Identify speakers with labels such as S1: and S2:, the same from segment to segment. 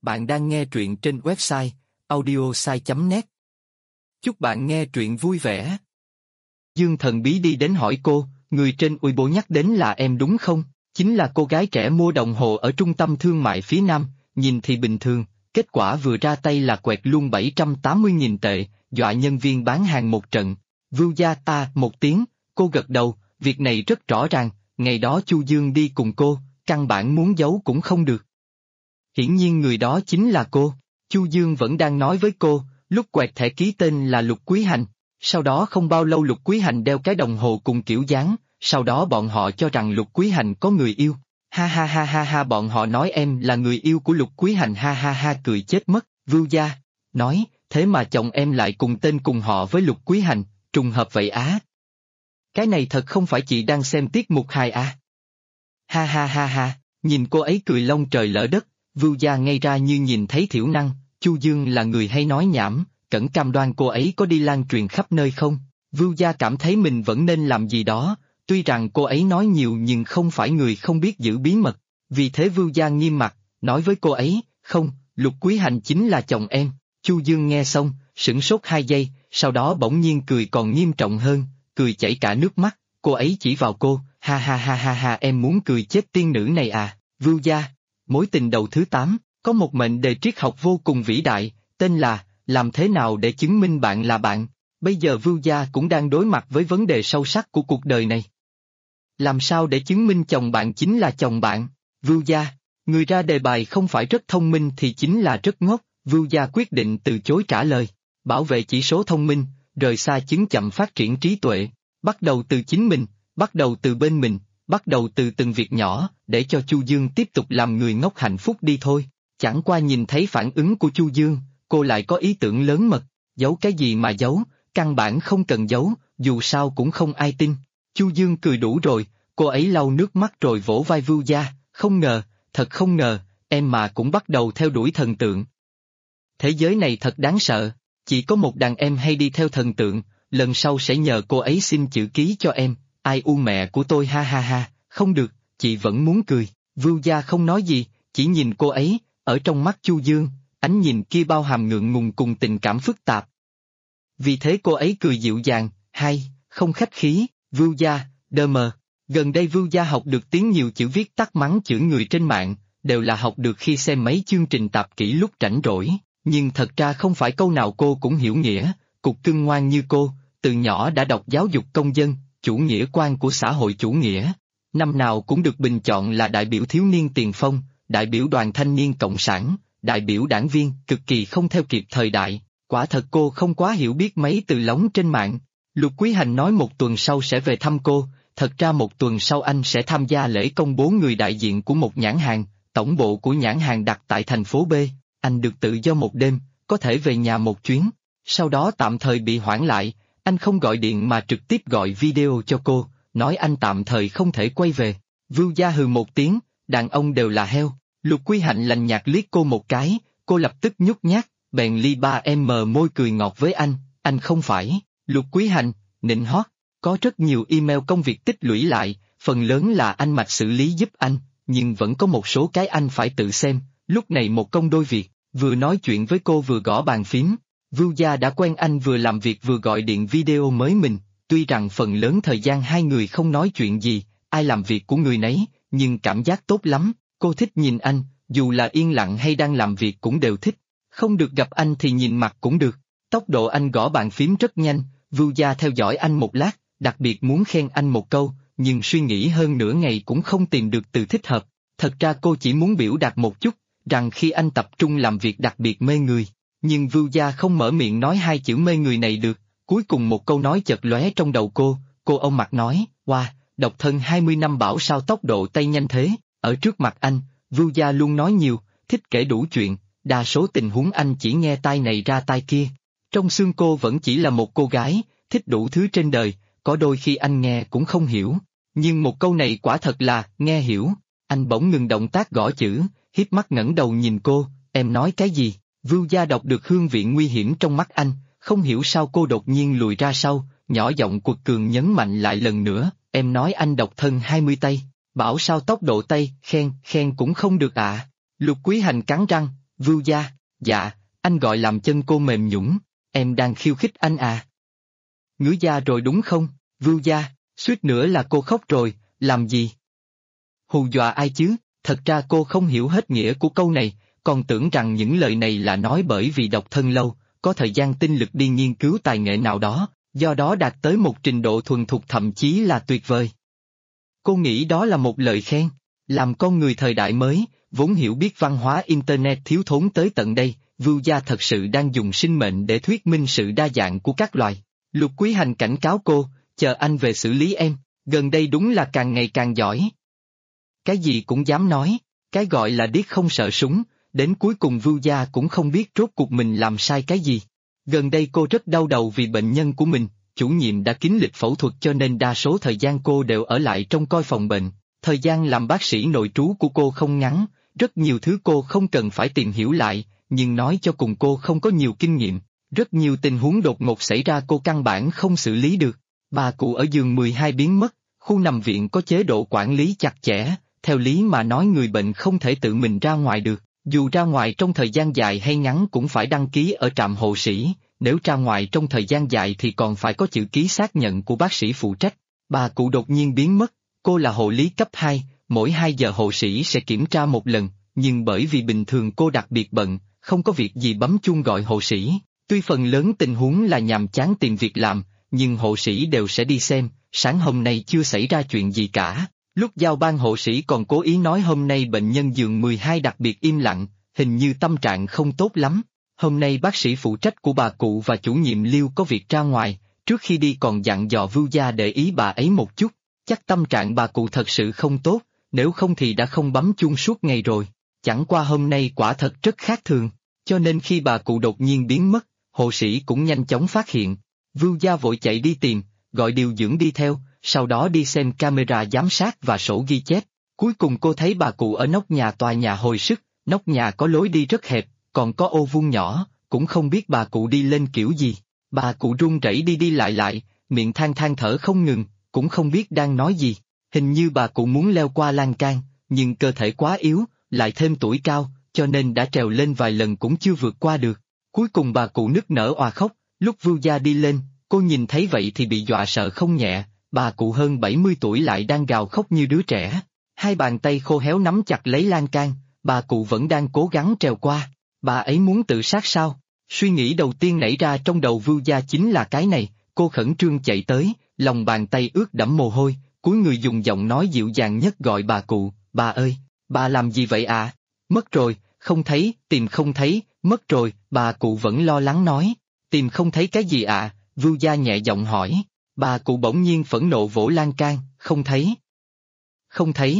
S1: Bạn đang nghe truyện trên website audiosai.net. Chúc bạn nghe truyện vui vẻ. Dương thần bí đi đến hỏi cô, người trên Weibo nhắc đến là em đúng không? Chính là cô gái trẻ mua đồng hồ ở trung tâm thương mại phía Nam, nhìn thì bình thường, kết quả vừa ra tay là quẹt luôn 780.000 tệ, dọa nhân viên bán hàng một trận. Vưu gia ta một tiếng, cô gật đầu, việc này rất rõ ràng, ngày đó Chu Dương đi cùng cô, căn bản muốn giấu cũng không được. Hiển nhiên người đó chính là cô. Chu Dương vẫn đang nói với cô, lúc quẹt thẻ ký tên là Lục Quý Hành. Sau đó không bao lâu Lục Quý Hành đeo cái đồng hồ cùng kiểu dáng, sau đó bọn họ cho rằng Lục Quý Hành có người yêu. Ha ha ha ha ha, bọn họ nói em là người yêu của Lục Quý Hành, ha ha ha, cười chết mất. Vưu gia nói, thế mà chồng em lại cùng tên cùng họ với Lục Quý Hành, trùng hợp vậy á. Cái này thật không phải chị đang xem tiết mục hài à? Ha ha ha ha, nhìn cô ấy cười lông trời lỡ đất. Vưu gia ngây ra như nhìn thấy thiểu năng. Chu Dương là người hay nói nhảm, cẩn cam đoan cô ấy có đi lan truyền khắp nơi không? Vưu gia cảm thấy mình vẫn nên làm gì đó, tuy rằng cô ấy nói nhiều nhưng không phải người không biết giữ bí mật, vì thế Vưu gia nghiêm mặt, nói với cô ấy, không, Lục Quý Hành chính là chồng em. Chu Dương nghe xong, sửng sốt 2 giây, sau đó bỗng nhiên cười còn nghiêm trọng hơn, cười chảy cả nước mắt, cô ấy chỉ vào cô, ha ha ha ha ha, em muốn cười chết tiên nữ này à? Vưu gia. Mối tình đầu thứ 8, có một mệnh đề triết học vô cùng vĩ đại, tên là, làm thế nào để chứng minh bạn là bạn? Bây giờ Vưu gia cũng đang đối mặt với vấn đề sâu sắc của cuộc đời này. Làm sao để chứng minh chồng bạn chính là chồng bạn? Vưu gia, người ra đề bài không phải rất thông minh thì chính là rất ngốc. Vưu gia quyết định từ chối trả lời. Bảo vệ chỉ số thông minh, rời xa chứng chậm phát triển trí tuệ. Bắt đầu từ chính mình, bắt đầu từ bên mình. Bắt đầu từ từng việc nhỏ, để cho Chu Dương tiếp tục làm người ngốc hạnh phúc đi thôi. Chẳng qua nhìn thấy phản ứng của Chu Dương, cô lại có ý tưởng lớn mật, giấu cái gì mà giấu, căn bản không cần giấu, dù sao cũng không ai tin. Chu Dương cười đủ rồi, cô ấy lau nước mắt rồi vỗ vai Vưu gia, không ngờ, thật không ngờ, em mà cũng bắt đầu theo đuổi thần tượng. Thế giới này thật đáng sợ, chỉ có một đàn em hay đi theo thần tượng, lần sau sẽ nhờ cô ấy xin chữ ký cho em. Ai u mẹ của tôi, ha ha ha, không được, chị vẫn muốn cười. Vưu gia không nói gì, chỉ nhìn cô ấy, ở trong mắt Chu Dương, ánh nhìn kia bao hàm ngượng ngùng cùng tình cảm phức tạp. Vì thế cô ấy cười dịu dàng, hay, không khách khí. Vưu gia, đơ mờ. Gần đây Vưu gia học được tiếng nhiều chữ viết tắt mắng chửi người trên mạng, đều là học được khi xem mấy chương trình tạp kỹ lúc rảnh rỗi, nhưng thật ra không phải câu nào cô cũng hiểu nghĩa. Cục cưng ngoan như cô, từ nhỏ đã đọc giáo dục công dân, chủ nghĩa quan của xã hội chủ nghĩa, năm nào cũng được bình chọn là đại biểu thiếu niên tiền phong, đại biểu đoàn thanh niên cộng sản, đại biểu đảng viên, cực kỳ không theo kịp thời đại, quả thật cô không quá hiểu biết mấy từ lóng trên mạng. Lục Quý Hành nói một tuần sau sẽ về thăm cô, thật ra một tuần sau anh sẽ tham gia lễ công bố người đại diện của một nhãn hàng, tổng bộ của nhãn hàng đặt tại thành phố B, anh được tự do một đêm, có thể về nhà một chuyến, sau đó tạm thời bị hoãn lại. Anh không gọi điện mà trực tiếp gọi video cho cô, nói anh tạm thời không thể quay về. Vưu gia hừ một tiếng, đàn ông đều là heo. Lục Quý Hạnh lạnh nhạt liếc cô một cái, cô lập tức nhút nhát, bèn ly 3M môi cười ngọt với anh không phải. Lục Quý Hạnh, nịnh hót, có rất nhiều email công việc tích lũy lại, phần lớn là anh Mạch xử lý giúp anh, nhưng vẫn có một số cái anh phải tự xem, lúc này một công đôi việc, vừa nói chuyện với cô vừa gõ bàn phím. Vưu gia đã quen anh vừa làm việc vừa gọi điện video mới mình, tuy rằng phần lớn thời gian hai người không nói chuyện gì, ai làm việc của người nấy, nhưng cảm giác tốt lắm, cô thích nhìn anh, dù là yên lặng hay đang làm việc cũng đều thích, không được gặp anh thì nhìn mặt cũng được. Tốc độ anh gõ bàn phím rất nhanh, Vưu gia theo dõi anh một lát, đặc biệt muốn khen anh một câu, nhưng suy nghĩ hơn nửa ngày cũng không tìm được từ thích hợp. Thật ra cô chỉ muốn biểu đạt một chút, rằng khi anh tập trung làm việc đặc biệt mê người. Nhưng Vưu gia không mở miệng nói hai chữ mê người này được, cuối cùng một câu nói chợt lóe trong đầu cô ôm mặt nói, wow, độc thân 20 năm bảo sao tốc độ tay nhanh thế. Ở trước mặt anh, Vưu gia luôn nói nhiều, thích kể đủ chuyện, đa số tình huống anh chỉ nghe tai này ra tai kia. Trong xương cô vẫn chỉ là một cô gái, thích đủ thứ trên đời, có đôi khi anh nghe cũng không hiểu, nhưng một câu này quả thật là, nghe hiểu. Anh bỗng ngừng động tác gõ chữ, híp mắt ngẩng đầu nhìn cô, em nói cái gì? Vưu gia đọc được hương vị nguy hiểm trong mắt anh, không hiểu sao cô đột nhiên lùi ra sau, nhỏ giọng quật cường nhấn mạnh lại lần nữa, em nói anh độc thân 20 tay, bảo sao tốc độ tay, khen cũng không được ạ. Lục Quý Hành cắn răng, Vưu Gia, dạ, anh gọi làm chân cô mềm nhũn, em đang khiêu khích anh à? Ngứa da rồi đúng không, Vưu Gia, suýt nữa là cô khóc rồi, làm gì? Hù dọa ai chứ, thật ra cô không hiểu hết nghĩa của câu này, còn tưởng rằng những lời này là nói bởi vì độc thân lâu, có thời gian tinh lực đi nghiên cứu tài nghệ nào đó, do đó đạt tới một trình độ thuần thục thậm chí là tuyệt vời. Cô nghĩ đó là một lời khen, làm con người thời đại mới, vốn hiểu biết văn hóa Internet thiếu thốn tới tận đây, Vưu Gia thật sự đang dùng sinh mệnh để thuyết minh sự đa dạng của các loài. Lục Quý Hành cảnh cáo cô, chờ anh về xử lý em, gần đây đúng là càng ngày càng giỏi. Cái gì cũng dám nói, cái gọi là điếc không sợ súng, đến cuối cùng Vưu Gia cũng không biết rốt cuộc mình làm sai cái gì. Gần đây cô rất đau đầu vì bệnh nhân của mình, chủ nhiệm đã kín lịch phẫu thuật cho nên đa số thời gian cô đều ở lại trong coi phòng bệnh. Thời gian làm bác sĩ nội trú của cô không ngắn, rất nhiều thứ cô không cần phải tìm hiểu lại, nhưng nói cho cùng cô không có nhiều kinh nghiệm. Rất nhiều tình huống đột ngột xảy ra cô căn bản không xử lý được. Bà cụ ở giường 12 biến mất, khu nằm viện có chế độ quản lý chặt chẽ, theo lý mà nói người bệnh không thể tự mình ra ngoài được, dù ra ngoài trong thời gian dài hay ngắn cũng phải đăng ký ở trạm hộ sĩ, nếu ra ngoài trong thời gian dài thì còn phải có chữ ký xác nhận của bác sĩ phụ trách. Bà cụ đột nhiên biến mất, cô là hộ lý cấp 2, mỗi 2 giờ hộ sĩ sẽ kiểm tra một lần, nhưng bởi vì bình thường cô đặc biệt bận, không có việc gì bấm chuông gọi hộ sĩ. Tuy phần lớn tình huống là nhàm chán tìm việc làm, nhưng hộ sĩ đều sẽ đi xem, sáng hôm nay chưa xảy ra chuyện gì cả. Lúc giao ban hộ sĩ còn cố ý nói hôm nay bệnh nhân giường 12 đặc biệt im lặng, hình như tâm trạng không tốt lắm. Hôm nay bác sĩ phụ trách của bà cụ và chủ nhiệm Liêu có việc ra ngoài, trước khi đi còn dặn dò Vưu Gia để ý bà ấy một chút, chắc tâm trạng bà cụ thật sự không tốt, nếu không thì đã không bấm chuông suốt ngày rồi. Chẳng qua hôm nay quả thật rất khác thường, cho nên khi bà cụ đột nhiên biến mất, hộ sĩ cũng nhanh chóng phát hiện. Vưu Gia vội chạy đi tìm, gọi điều dưỡng đi theo, sau đó đi xem camera giám sát và sổ ghi chép. Cuối cùng cô thấy bà cụ ở nóc nhà tòa nhà hồi sức, nóc nhà có lối đi rất hẹp, còn có ô vuông nhỏ, cũng không biết bà cụ đi lên kiểu gì. Bà cụ run rẩy đi đi lại, miệng than than thở không ngừng, cũng không biết đang nói gì. Hình như bà cụ muốn leo qua lan can, nhưng cơ thể quá yếu, lại thêm tuổi cao, cho nên đã trèo lên vài lần cũng chưa vượt qua được. Cuối cùng bà cụ nức nở òa khóc, lúc Vưu Gia đi lên, cô nhìn thấy vậy thì bị dọa sợ không nhẹ, bà cụ hơn 70 tuổi lại đang gào khóc như đứa trẻ. Hai bàn tay khô héo nắm chặt lấy lan can, bà cụ vẫn đang cố gắng trèo qua. Bà ấy muốn tự sát sao? Suy nghĩ đầu tiên nảy ra trong đầu Vưu Gia chính là cái này, cô khẩn trương chạy tới, lòng bàn tay ướt đẫm mồ hôi, cúi người dùng giọng nói dịu dàng nhất gọi bà cụ, bà ơi, bà làm gì vậy à? Mất rồi, không thấy, tìm không thấy, mất rồi, bà cụ vẫn lo lắng nói, tìm không thấy cái gì à? Vưu Gia nhẹ giọng hỏi, bà cụ bỗng nhiên phẫn nộ vỗ lan can, không thấy. Không thấy.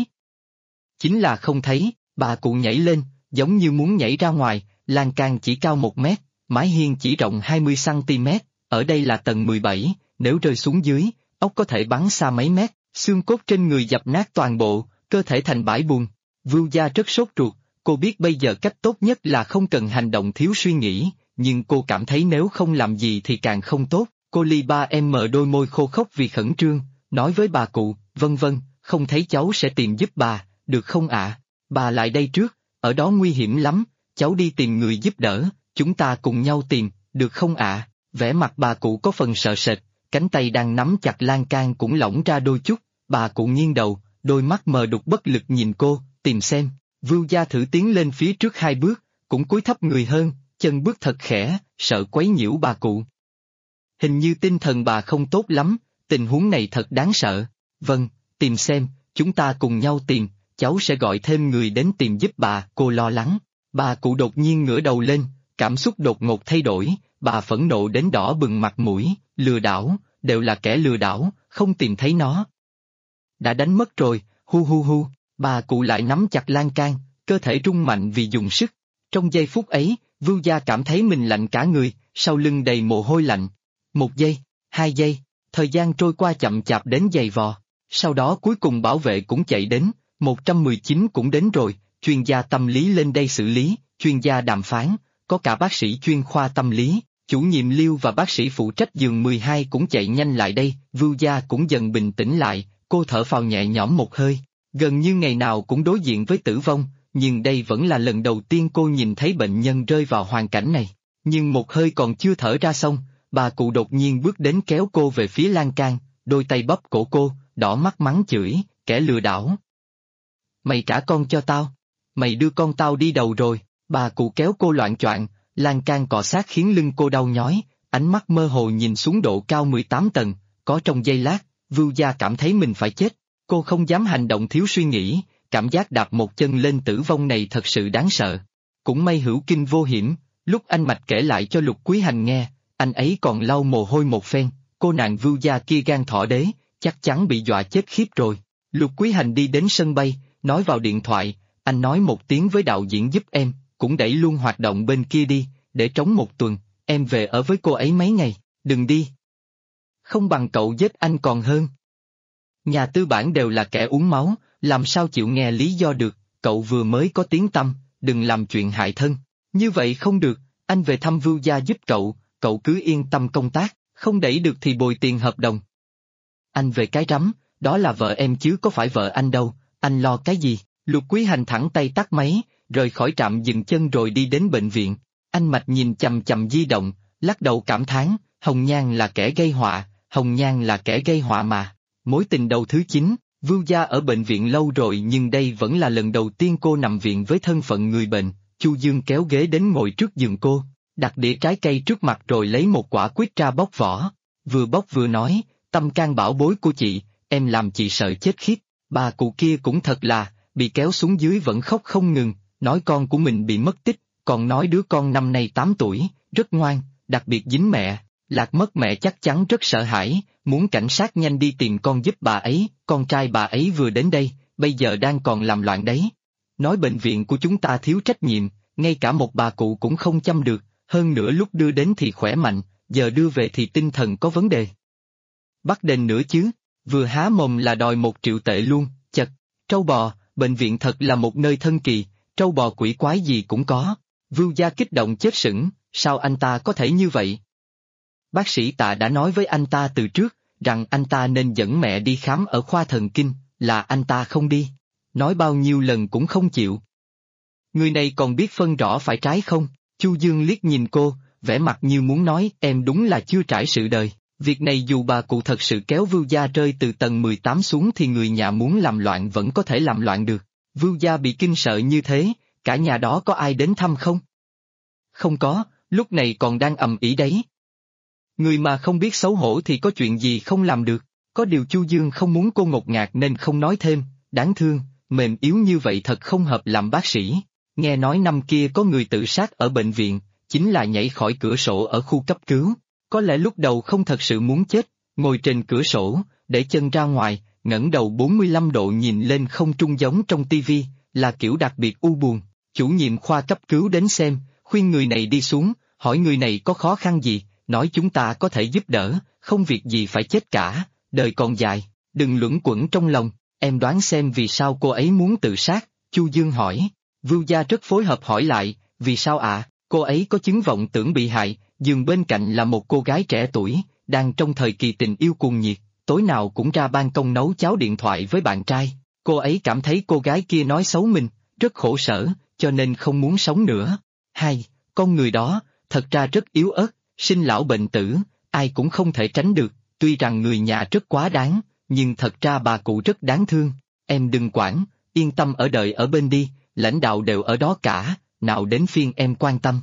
S1: Chính là không thấy, bà cụ nhảy lên, giống như muốn nhảy ra ngoài, lan can chỉ cao 1 mét, mái hiên chỉ rộng 20 cm, ở đây là tầng 17, nếu rơi xuống dưới, ốc có thể bắn xa mấy mét, xương cốt trên người dập nát toàn bộ, cơ thể thành bãi bùn. Vưu Gia rất sốt ruột, cô biết bây giờ cách tốt nhất là không cần hành động thiếu suy nghĩ, nhưng cô cảm thấy nếu không làm gì thì càng không tốt. Cô li ba em mở đôi môi khô khốc vì khẩn trương, nói với bà cụ, vân, không thấy cháu sẽ tìm giúp bà, được không ạ? Bà lại đây trước, ở đó nguy hiểm lắm, cháu đi tìm người giúp đỡ, chúng ta cùng nhau tìm, được không ạ? Vẻ mặt bà cụ có phần sợ sệt, cánh tay đang nắm chặt lan can cũng lỏng ra đôi chút, bà cụ nghiêng đầu, đôi mắt mờ đục bất lực nhìn cô, tìm xem. Vưu Gia thử tiến lên phía trước 2 bước, cũng cúi thấp người hơn, chân bước thật khẽ, sợ quấy nhiễu bà cụ. Hình như tinh thần bà không tốt lắm, tình huống này thật đáng sợ. Vâng, tìm xem, chúng ta cùng nhau tìm, cháu sẽ gọi thêm người đến tìm giúp bà, cô lo lắng. Bà cụ đột nhiên ngửa đầu lên, cảm xúc đột ngột thay đổi, bà phẫn nộ đến đỏ bừng mặt mũi, lừa đảo, đều là kẻ lừa đảo, không tìm thấy nó. Đã đánh mất rồi, hu, bà cụ lại nắm chặt lan can, cơ thể rung mạnh vì dùng sức. Trong giây phút ấy, Vưu Gia cảm thấy mình lạnh cả người, sau lưng đầy mồ hôi lạnh. 1 giây, 2 giây, thời gian trôi qua chậm chạp đến giày vò. Sau đó cuối cùng bảo vệ cũng chạy đến, 119 cũng đến rồi, chuyên gia tâm lý lên đây xử lý, chuyên gia đàm phán, có cả bác sĩ chuyên khoa tâm lý, chủ nhiệm Liêu và bác sĩ phụ trách giường 12 cũng chạy nhanh lại đây, Vưu Gia cũng dần bình tĩnh lại, cô thở phào nhẹ nhõm một hơi, gần như ngày nào cũng đối diện với tử vong, nhưng đây vẫn là lần đầu tiên cô nhìn thấy bệnh nhân rơi vào hoàn cảnh này. Nhưng một hơi còn chưa thở ra xong, bà cụ đột nhiên bước đến kéo cô về phía lan can, đôi tay bóp cổ cô, đỏ mắt mắng chửi, kẻ lừa đảo. Mày trả con cho tao. Mày đưa con tao đi đầu rồi. Bà cụ kéo cô loạng choạng, lan can cọ sát khiến lưng cô đau nhói, ánh mắt mơ hồ nhìn xuống độ cao 18 tầng, có trong giây lát, Vưu Gia cảm thấy mình phải chết. Cô không dám hành động thiếu suy nghĩ, cảm giác đạp một chân lên tử vong này thật sự đáng sợ. Cũng may hữu kinh vô hiểm, lúc anh Mạch kể lại cho Lục Quý Hành nghe, anh ấy còn lau mồ hôi một phen, cô nàng Vưu Gia kia gan thỏ đế, chắc chắn bị dọa chết khiếp rồi. Lục Quý Hành đi đến sân bay, nói vào điện thoại, anh nói một tiếng với đạo diễn giúp em, cũng đẩy luôn hoạt động bên kia đi, để trống một tuần, em về ở với cô ấy mấy ngày, đừng đi. Không bằng cậu giết anh còn hơn. Nhà tư bản đều là kẻ uống máu, làm sao chịu nghe lý do được, cậu vừa mới có tiếng tăm, đừng làm chuyện hại thân. Như vậy không được, anh về thăm Vưu Gia giúp cậu cứ yên tâm công tác, không đẩy được thì bồi tiền hợp đồng. Anh về cái rắm, đó là vợ em chứ có phải vợ anh đâu, anh lo cái gì? Lục Quý Hành thẳng tay tắt máy, rời khỏi trạm dừng chân rồi đi đến bệnh viện. Anh Mạch nhìn chằm chằm di động, lắc đầu cảm thán, Hồng Nhan là kẻ gây họa, Hồng Nhan là kẻ gây họa mà. Mối tình đầu thứ 9, Vưu Gia ở bệnh viện lâu rồi nhưng đây vẫn là lần đầu tiên cô nằm viện với thân phận người bệnh. Chu Dương kéo ghế đến ngồi trước giường cô, đặt đĩa trái cây trước mặt rồi lấy một quả quýt ra bóc vỏ. Vừa bóc vừa nói, tâm can bảo bối của chị, em làm chị sợ chết khiếp. Bà cụ kia cũng thật là, bị kéo xuống dưới vẫn khóc không ngừng, nói con của mình bị mất tích, còn nói đứa con năm nay 8 tuổi, rất ngoan, đặc biệt dính mẹ, lạc mất mẹ chắc chắn rất sợ hãi, muốn cảnh sát nhanh đi tìm con giúp bà ấy, con trai bà ấy vừa đến đây, bây giờ đang còn làm loạn đấy. Nói bệnh viện của chúng ta thiếu trách nhiệm, ngay cả một bà cụ cũng không chăm được, hơn nữa lúc đưa đến thì khỏe mạnh, giờ đưa về thì tinh thần có vấn đề. Bắt đền nữa chứ, vừa há mồm là đòi 1 triệu tệ luôn, chật, trâu bò, bệnh viện thật là một nơi thân kỳ, trâu bò quỷ quái gì cũng có. Vưu Gia kích động chết sững, sao anh ta có thể như vậy? Bác sĩ Tạ đã nói với anh ta từ trước, rằng anh ta nên dẫn mẹ đi khám ở khoa thần kinh, là anh ta không đi. Nói bao nhiêu lần cũng không chịu. Người này còn biết phân rõ phải trái không? Chu Dương liếc nhìn cô, vẻ mặt như muốn nói em đúng là chưa trải sự đời. Việc này dù bà cụ thật sự kéo Vưu Gia rơi từ tầng 18 xuống thì người nhà muốn làm loạn vẫn có thể làm loạn được. Vưu Gia bị kinh sợ như thế, cả nhà đó có ai đến thăm không? Không có, lúc này còn đang ầm ĩ đấy. Người mà không biết xấu hổ thì có chuyện gì không làm được, có điều Chu Dương không muốn cô ngột ngạt nên không nói thêm, đáng thương, mềm yếu như vậy thật không hợp làm bác sĩ. Nghe nói năm kia có người tự sát ở bệnh viện, chính là nhảy khỏi cửa sổ ở khu cấp cứu, có lẽ lúc đầu không thật sự muốn chết, ngồi trên cửa sổ, để chân ra ngoài, ngẩng đầu 45 độ nhìn lên không trung giống trong tivi, là kiểu đặc biệt u buồn. Chủ nhiệm khoa cấp cứu đến xem, khuyên người này đi xuống, hỏi người này có khó khăn gì, nói chúng ta có thể giúp đỡ, không việc gì phải chết cả, đời còn dài, đừng luẩn quẩn trong lòng. Em đoán xem vì sao cô ấy muốn tự sát, Chu Dương hỏi. Vưu Gia rất phối hợp hỏi lại, vì sao ạ? Cô ấy có chứng vọng tưởng bị hại, giường bên cạnh là một cô gái trẻ tuổi, đang trong thời kỳ tình yêu cuồng nhiệt, tối nào cũng ra ban công nấu cháo điện thoại với bạn trai. Cô ấy cảm thấy cô gái kia nói xấu mình, rất khổ sở, cho nên không muốn sống nữa. Hai, con người đó, thật ra rất yếu ớt, sinh lão bệnh tử, ai cũng không thể tránh được, tuy rằng người nhà rất quá đáng, nhưng thật ra bà cụ rất đáng thương. Em đừng quản, yên tâm ở đợi ở bên đi, lãnh đạo đều ở đó cả, nào đến phiên em quan tâm.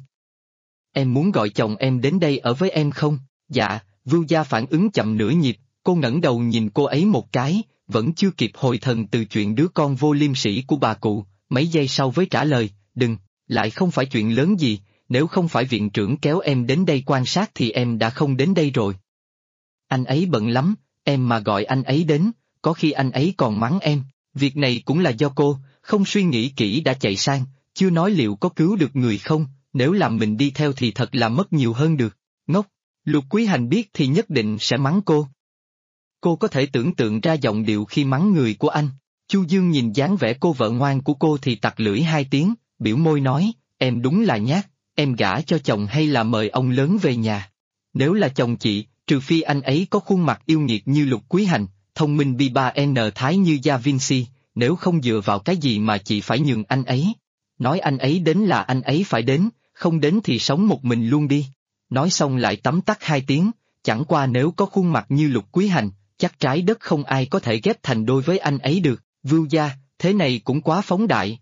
S1: Em muốn gọi chồng em đến đây ở với em không? Dạ, Vưu Gia phản ứng chậm nửa nhịp, cô ngẩng đầu nhìn cô ấy một cái, vẫn chưa kịp hồi thần từ chuyện đứa con vô liêm sỉ của bà cụ, mấy giây sau với trả lời, đừng, lại không phải chuyện lớn gì, nếu không phải viện trưởng kéo em đến đây quan sát thì em đã không đến đây rồi. Anh ấy bận lắm, em mà gọi anh ấy đến, có khi anh ấy còn mắng em, việc này cũng là do cô, không suy nghĩ kỹ đã chạy sang, chưa nói liệu có cứu được người không, nếu làm mình đi theo thì thật là mất nhiều hơn được, ngốc. Lục Quý Hành biết thì nhất định sẽ mắng cô. Cô có thể tưởng tượng ra giọng điệu khi mắng người của anh. Chu Dương nhìn dáng vẻ cô vợ ngoan của cô thì tặc lưỡi 2 tiếng, biểu môi nói, em đúng là nhát, em gả cho chồng hay là mời ông lớn về nhà. Nếu là chồng chị, trừ phi anh ấy có khuôn mặt yêu nghiệt như Lục Quý Hành, thông minh bi 3N Thái như Da Vinci, nếu không dựa vào cái gì mà chị phải nhường anh ấy. nói anh ấy đến là anh ấy phải đến, không đến thì sống một mình luôn đi. Nói xong lại tấm tắc 2 tiếng, chẳng qua nếu có khuôn mặt như Lục Quý Hành, chắc trái đất không ai có thể ghép thành đôi với anh ấy được. Vưu gia, thế này cũng quá phóng đại.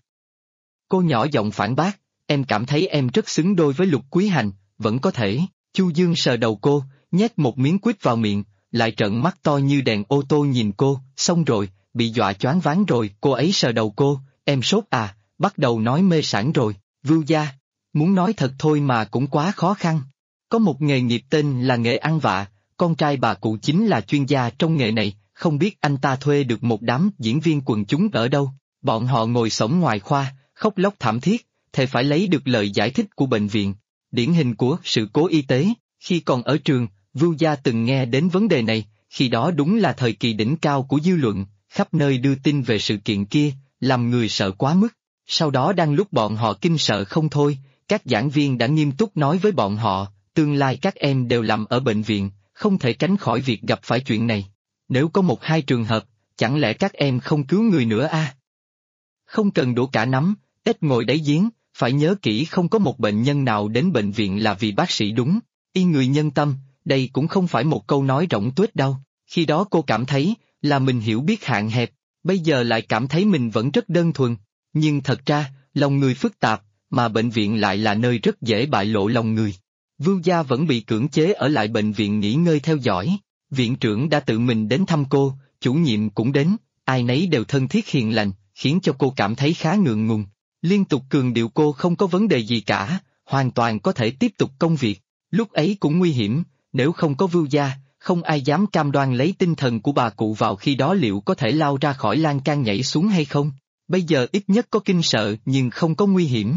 S1: Cô nhỏ giọng phản bác, em cảm thấy em rất xứng đôi với Lục Quý Hành, vẫn có thể. Chu Dương sờ đầu cô, nhét một miếng quýt vào miệng, lại trợn mắt to như đèn ô tô nhìn cô, xong rồi, bị dọa choáng váng rồi. Cô ấy sờ đầu cô, em sốt à, bắt đầu nói mê sảng rồi. Vưu gia, muốn nói thật thôi mà cũng quá khó khăn. Có một nghề nghiệp tên là nghề ăn vạ, con trai bà cụ chính là chuyên gia trong nghề này, không biết anh ta thuê được một đám diễn viên quần chúng ở đâu. Bọn họ ngồi xổm ngoài khoa, khóc lóc thảm thiết, thề phải lấy được lời giải thích của bệnh viện. Điển hình của sự cố y tế. Khi còn ở trường, Vưu gia từng nghe đến vấn đề này, khi đó đúng là thời kỳ đỉnh cao của dư luận, khắp nơi đưa tin về sự kiện kia, làm người sợ quá mức. Sau đó đang lúc bọn họ kinh sợ không thôi, các giảng viên đã nghiêm túc nói với bọn họ, tương lai các em đều làm ở bệnh viện, không thể tránh khỏi việc gặp phải chuyện này. Nếu có 1-2 trường hợp, chẳng lẽ các em không cứu người nữa à? Không cần đổ cả nắm, ít ngồi đáy giếng, phải nhớ kỹ không có một bệnh nhân nào đến bệnh viện là vì bác sĩ đúng. Y người nhân tâm, đây cũng không phải một câu nói rỗng tuếch đâu. Khi đó cô cảm thấy là mình hiểu biết hạn hẹp, bây giờ lại cảm thấy mình vẫn rất đơn thuần. Nhưng thật ra, lòng người phức tạp, mà bệnh viện lại là nơi rất dễ bại lộ lòng người. Vưu gia vẫn bị cưỡng chế ở lại bệnh viện nghỉ ngơi theo dõi. Viện trưởng đã tự mình đến thăm cô, chủ nhiệm cũng đến, ai nấy đều thân thiết hiền lành, khiến cho cô cảm thấy khá ngượng ngùng. Liên tục cường điệu cô không có vấn đề gì cả, hoàn toàn có thể tiếp tục công việc. Lúc ấy cũng nguy hiểm, nếu không có Vưu gia, không ai dám cam đoan lấy tinh thần của bà cụ vào khi đó liệu có thể lao ra khỏi lan can nhảy xuống hay không. Bây giờ ít nhất có kinh sợ nhưng không có nguy hiểm.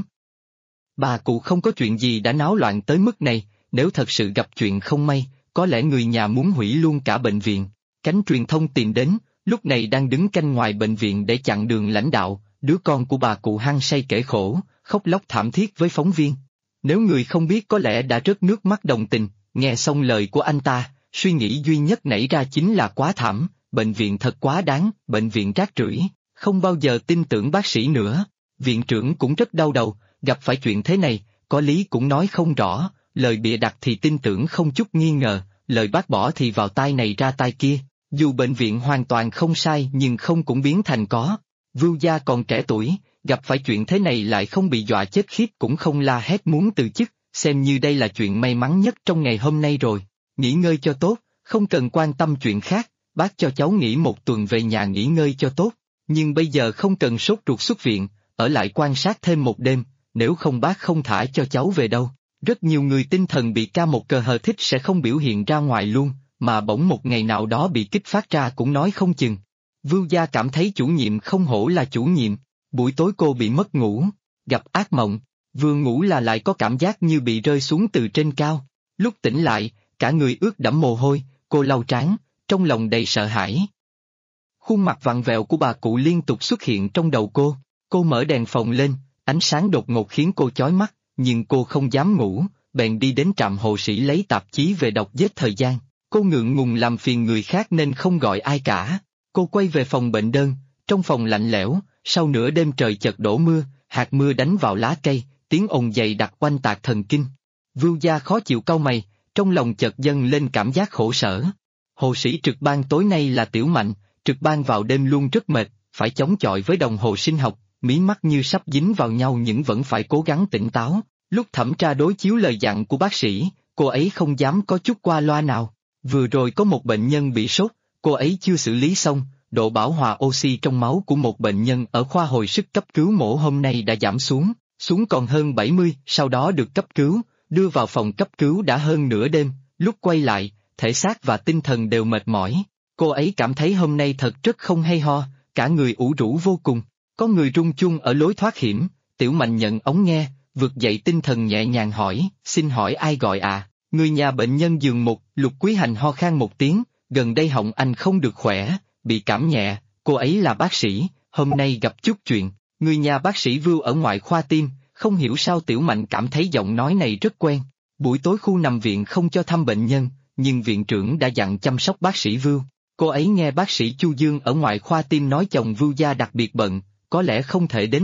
S1: Bà cụ không có chuyện gì đã náo loạn tới mức này, nếu thật sự gặp chuyện không may, có lẽ người nhà muốn hủy luôn cả bệnh viện. Cánh truyền thông tìm đến, lúc này đang đứng canh ngoài bệnh viện để chặn đường lãnh đạo, đứa con của bà cụ hăng say kể khổ, khóc lóc thảm thiết với phóng viên. Nếu người không biết có lẽ đã rớt nước mắt đồng tình, nghe xong lời của anh ta, suy nghĩ duy nhất nảy ra chính là quá thảm, bệnh viện thật quá đáng, bệnh viện rác rưởi, không bao giờ tin tưởng bác sĩ nữa. Viện trưởng cũng rất đau đầu, gặp phải chuyện thế này, có lý cũng nói không rõ, lời bịa đặt thì tin tưởng không chút nghi ngờ, lời bác bỏ thì vào tai này ra tai kia. Dù bệnh viện hoàn toàn không sai nhưng không cũng biến thành có. Vưu gia còn trẻ tuổi, gặp phải chuyện thế này lại không bị dọa chết khiếp cũng không la hét muốn từ chức, xem như đây là chuyện may mắn nhất trong ngày hôm nay rồi. Nghỉ ngơi cho tốt, không cần quan tâm chuyện khác, bác cho cháu nghỉ 1 tuần về nhà nghỉ ngơi cho tốt, nhưng bây giờ không cần sốt ruột xuất viện, ở lại quan sát thêm 1 đêm, nếu không bác không thả cho cháu về đâu. Rất nhiều người tinh thần bị ca một cờ hờ thích sẽ không biểu hiện ra ngoài luôn, mà bỗng một ngày nào đó bị kích phát ra cũng nói không chừng. Vưu gia cảm thấy chủ nhiệm không hổ là chủ nhiệm. Buổi tối cô bị mất ngủ, gặp ác mộng, vừa ngủ là lại có cảm giác như bị rơi xuống từ trên cao. Lúc tỉnh lại, cả người ướt đẫm mồ hôi, cô lau trán, trong lòng đầy sợ hãi. Khuôn mặt vặn vẹo của bà cụ liên tục xuất hiện trong đầu cô mở đèn phòng lên, ánh sáng đột ngột khiến cô chói mắt, nhưng cô không dám ngủ, bèn đi đến trạm hộ sĩ lấy tạp chí về đọc giết thời gian. Cô ngượng ngùng làm phiền người khác nên không gọi ai cả. Cô quay về phòng bệnh đơn, trong phòng lạnh lẽo, sau nửa đêm trời chợt đổ mưa, hạt mưa đánh vào lá cây, tiếng ồn dày đặc oanh tạc thần kinh. Vưu gia khó chịu cau mày, trong lòng chợt dâng lên cảm giác khổ sở. Hộ sĩ trực ban tối nay là Tiểu Mạnh, trực ban vào đêm luôn rất mệt, phải chống chọi với đồng hồ sinh học, mí mắt như sắp dính vào nhau nhưng vẫn phải cố gắng tỉnh táo. Lúc thẩm tra đối chiếu lời dặn của bác sĩ, cô ấy không dám có chút qua loa nào. Vừa rồi có một bệnh nhân bị sốt, cô ấy chưa xử lý xong, độ bão hòa oxy trong máu của một bệnh nhân ở khoa hồi sức cấp cứu mổ hôm nay đã giảm xuống còn hơn 70, sau đó được cấp cứu, đưa vào phòng cấp cứu đã hơn nửa đêm, lúc quay lại, thể xác và tinh thần đều mệt mỏi. Cô ấy cảm thấy hôm nay thật rất không hay ho, cả người ủ rũ vô cùng. Có người rung chuông ở lối thoát hiểm, Tiểu Mạnh nhận ống nghe, vực dậy tinh thần nhẹ nhàng hỏi, xin hỏi ai gọi à? Người nhà bệnh nhân giường 1, Lục Quý Hành ho khan 1 tiếng, gần đây họng anh không được khỏe, bị cảm nhẹ, cô ấy là bác sĩ, hôm nay gặp chút chuyện. Người nhà bác sĩ Vưu ở ngoại khoa tim, không hiểu sao Tiểu Mạnh cảm thấy giọng nói này rất quen. Buổi tối khu nằm viện không cho thăm bệnh nhân, nhưng viện trưởng đã dặn chăm sóc bác sĩ Vưu. Cô ấy nghe bác sĩ Chu Dương ở ngoại khoa tim nói chồng Vưu gia đặc biệt bận, có lẽ không thể đến thăm,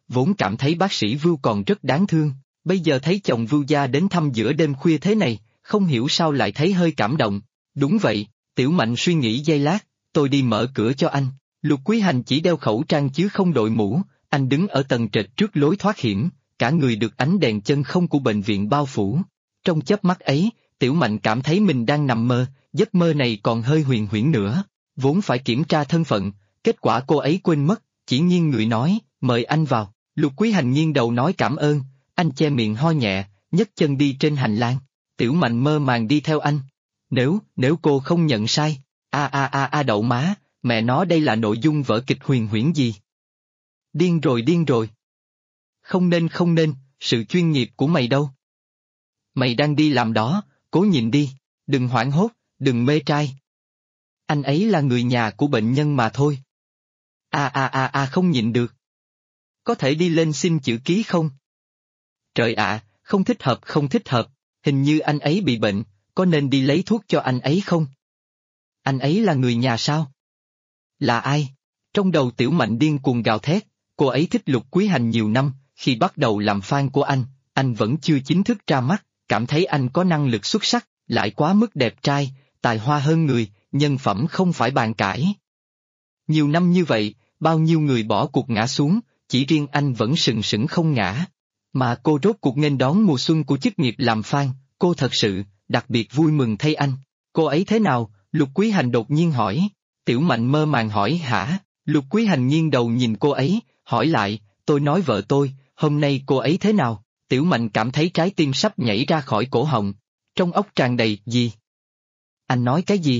S1: vốn cảm thấy bác sĩ Vưu còn rất đáng thương, bây giờ thấy chồng Vưu gia đến thăm giữa đêm khuya thế này, không hiểu sao lại thấy hơi cảm động. Đúng vậy, Tiểu Mạnh suy nghĩ giây lát, tôi đi mở cửa cho anh. Lục Quý Hành chỉ đeo khẩu trang chứ không đội mũ, anh đứng ở tầng trệt trước lối thoát hiểm, cả người được ánh đèn chân không của bệnh viện bao phủ. Trong chớp mắt ấy, Tiểu Mạnh cảm thấy mình đang nằm mơ, giấc mơ này còn hơi huyền huyễn nữa, vốn phải kiểm tra thân phận, kết quả cô ấy quên mất, chỉ nghiêng người nói, mời anh vào. Lục Quý Hành nghiêng đầu nói cảm ơn, anh che miệng ho nhẹ, nhấc chân đi trên hành lang. Tiểu Mạnh mơ màng đi theo anh. Nếu cô không nhận sai, đậu má, mẹ nó đây là nội dung vở kịch huyền huyễn gì? Điên rồi. Không nên, sự chuyên nghiệp của mày đâu? Mày đang đi làm đó, cố nhìn đi, đừng hoảng hốt, đừng mê trai. Anh ấy là người nhà của bệnh nhân mà thôi. Không nhịn được. Có thể đi lên xin chữ ký không? Trời ạ, không thích hợp, hình như anh ấy bị bệnh, có nên đi lấy thuốc cho anh ấy không? Anh ấy là người nhà sao? Là ai? Trong đầu Tiểu Mạnh điên cuồng gào thét, cô ấy thích Lục Quý Hành nhiều năm, khi bắt đầu làm fan của anh vẫn chưa chính thức ra mắt, cảm thấy anh có năng lực xuất sắc, lại quá mức đẹp trai, tài hoa hơn người, nhân phẩm không phải bàn cãi. Nhiều năm như vậy, bao nhiêu người bỏ cuộc ngã xuống, chỉ riêng anh vẫn sừng sững không ngã. Mà cô rốt cuộc nghênh đón mùa xuân của chức nghiệp làm fan, cô thật sự, đặc biệt vui mừng thay anh. Cô ấy thế nào? Lục Quý Hành đột nhiên hỏi. Tiểu Mạnh mơ màng hỏi hả? Lục Quý Hành nghiêng đầu nhìn cô ấy, hỏi lại, tôi nói vợ tôi, hôm nay cô ấy thế nào? Tiểu Mạnh cảm thấy trái tim sắp nhảy ra khỏi cổ họng. Trong óc tràn đầy, gì? Anh nói cái gì?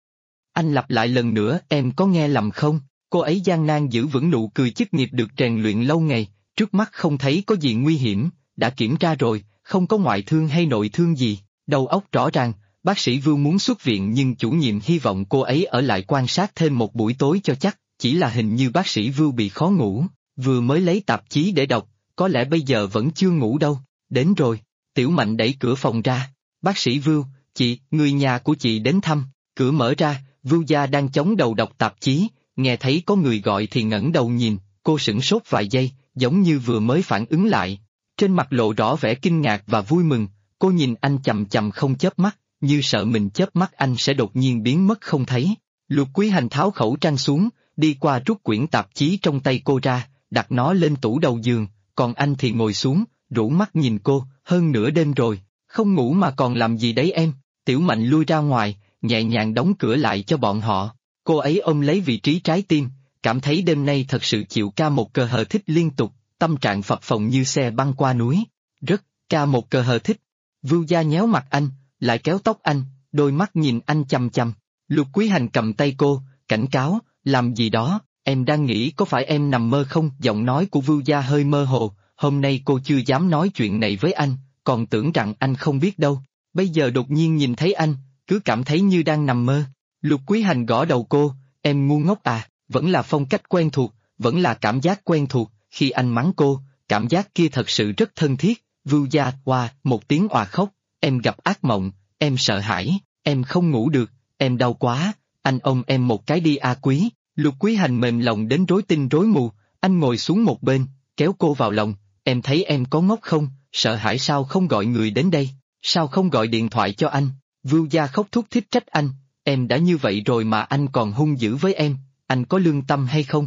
S1: Anh lặp lại lần nữa, em có nghe lầm không? Cô ấy gian nan giữ vững nụ cười chức nghiệp được rèn luyện lâu ngày, trước mắt không thấy có gì nguy hiểm, đã kiểm tra rồi, không có ngoại thương hay nội thương gì, đầu óc rõ ràng, bác sĩ Vưu muốn xuất viện nhưng chủ nhiệm hy vọng cô ấy ở lại quan sát thêm một buổi tối cho chắc, chỉ là hình như bác sĩ Vưu bị khó ngủ, vừa mới lấy tạp chí để đọc, có lẽ bây giờ vẫn chưa ngủ đâu, đến rồi, Tiểu Mạnh đẩy cửa phòng ra, bác sĩ Vưu, chị, người nhà của chị đến thăm, cửa mở ra, Vưu gia đang chống đầu đọc tạp chí, nghe thấy có người gọi thì ngẩng đầu nhìn, cô sửng sốt vài giây, giống như vừa mới phản ứng lại, trên mặt lộ rõ vẻ kinh ngạc và vui mừng, cô nhìn anh chằm chằm không chớp mắt, như sợ mình chớp mắt anh sẽ đột nhiên biến mất không thấy. Lục Quý Hành tháo khẩu trang xuống, đi qua rút quyển tạp chí trong tay cô ra, đặt nó lên tủ đầu giường, còn anh thì ngồi xuống, rũ mắt nhìn cô, hơn nửa đêm rồi, không ngủ mà còn làm gì đấy em? Tiểu Mạnh lui ra ngoài, nhẹ nhàng đóng cửa lại cho bọn họ. Cô ấy ôm lấy vị trí trái tim, cảm thấy đêm nay thật sự chịu ca một cờ hờ thích liên tục, tâm trạng phập phồng như xe băng qua núi. Rất, ca một cờ hờ thích. Vưu gia nhéo mặt anh, lại kéo tóc anh, đôi mắt nhìn anh chăm chăm. Lục Quý Hành cầm tay cô, cảnh cáo, làm gì đó, em đang nghĩ có phải em nằm mơ không? Giọng nói của Vưu gia hơi mơ hồ, hôm nay cô chưa dám nói chuyện này với anh, còn tưởng rằng anh không biết đâu. Bây giờ đột nhiên nhìn thấy anh, cứ cảm thấy như đang nằm mơ. Lục Quý Hành gõ đầu cô, em ngu ngốc à, vẫn là phong cách quen thuộc, vẫn là cảm giác quen thuộc, khi anh mắng cô, cảm giác kia thật sự rất thân thiết. Vưu gia, một tiếng òa khóc, em gặp ác mộng, em sợ hãi, em không ngủ được, em đau quá, anh ôm em một cái đi a Quý. Lục Quý Hành mềm lòng đến rối tinh rối mù, anh ngồi xuống một bên, kéo cô vào lòng, em thấy em có ngốc không, sợ hãi sao không gọi người đến đây, sao không gọi điện thoại cho anh? Vưu gia khóc thút thít trách anh, em đã như vậy rồi mà anh còn hung dữ với em, anh có lương tâm hay không?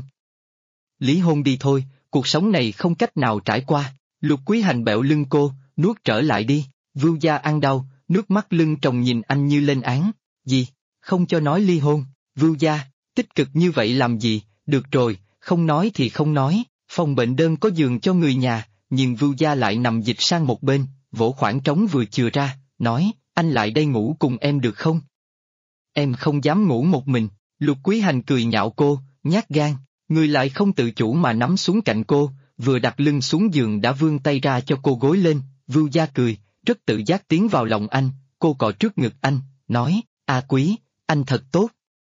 S1: Lý hôn đi thôi, cuộc sống này không cách nào trải qua. Lục Quý Hành bẹo lưng cô, nuốt trở lại đi. Vưu gia ăn đau, nước mắt lưng tròng nhìn anh như lên án. Gì? Không cho nói ly hôn? Vưu gia, tích cực như vậy làm gì? Được rồi, không nói thì không nói. Phòng bệnh đơn có giường cho người nhà, nhưng Vưu gia lại nằm dịch sang một bên, vỗ khoảng trống vừa chừa ra, nói, anh lại đây ngủ cùng em được không? Em không dám ngủ một mình. Lục Quý Hành cười nhạo cô, nhát gan, người lại không tự chủ mà nắm xuống cạnh cô, vừa đặt lưng xuống giường đã vươn tay ra cho cô gối lên. Vưu gia cười, rất tự giác tiến vào lòng anh, cô cọ trước ngực anh, nói, A Quý, anh thật tốt.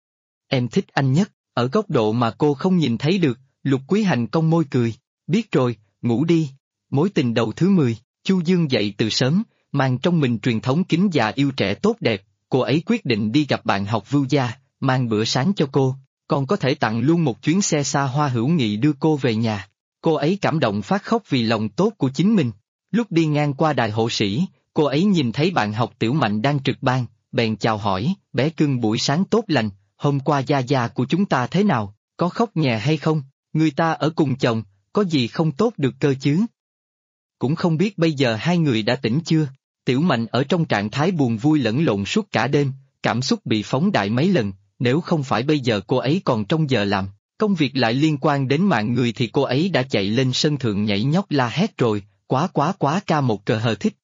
S1: Em thích anh nhất, ở góc độ mà cô không nhìn thấy được. Lục Quý Hành cong môi cười, biết rồi, ngủ đi. Mối tình đầu thứ 10, Chu Dương dậy từ sớm, mang trong mình truyền thống kính già yêu trẻ tốt đẹp, cô ấy quyết định đi gặp bạn học Vưu gia, mang bữa sáng cho cô, còn có thể tặng luôn một chuyến xe xa hoa hữu nghị đưa cô về nhà. Cô ấy cảm động phát khóc vì lòng tốt của chính mình. Lúc đi ngang qua đài hộ sĩ, cô ấy nhìn thấy bạn học Tiểu Mạnh đang trực ban, bèn chào hỏi, bé cưng buổi sáng tốt lành, hôm qua gia gia của chúng ta thế nào, có khóc nhè hay không, người ta ở cùng chồng, có gì không tốt được cơ chứ? Cũng không biết bây giờ hai người đã tỉnh chưa? Tiểu Mạnh ở trong trạng thái buồn vui lẫn lộn suốt cả đêm, cảm xúc bị phóng đại mấy lần, nếu không phải bây giờ cô ấy còn trong giờ làm, công việc lại liên quan đến mạng người thì cô ấy đã chạy lên sân thượng nhảy nhót la hét rồi, quá ca một cờ hờ thích.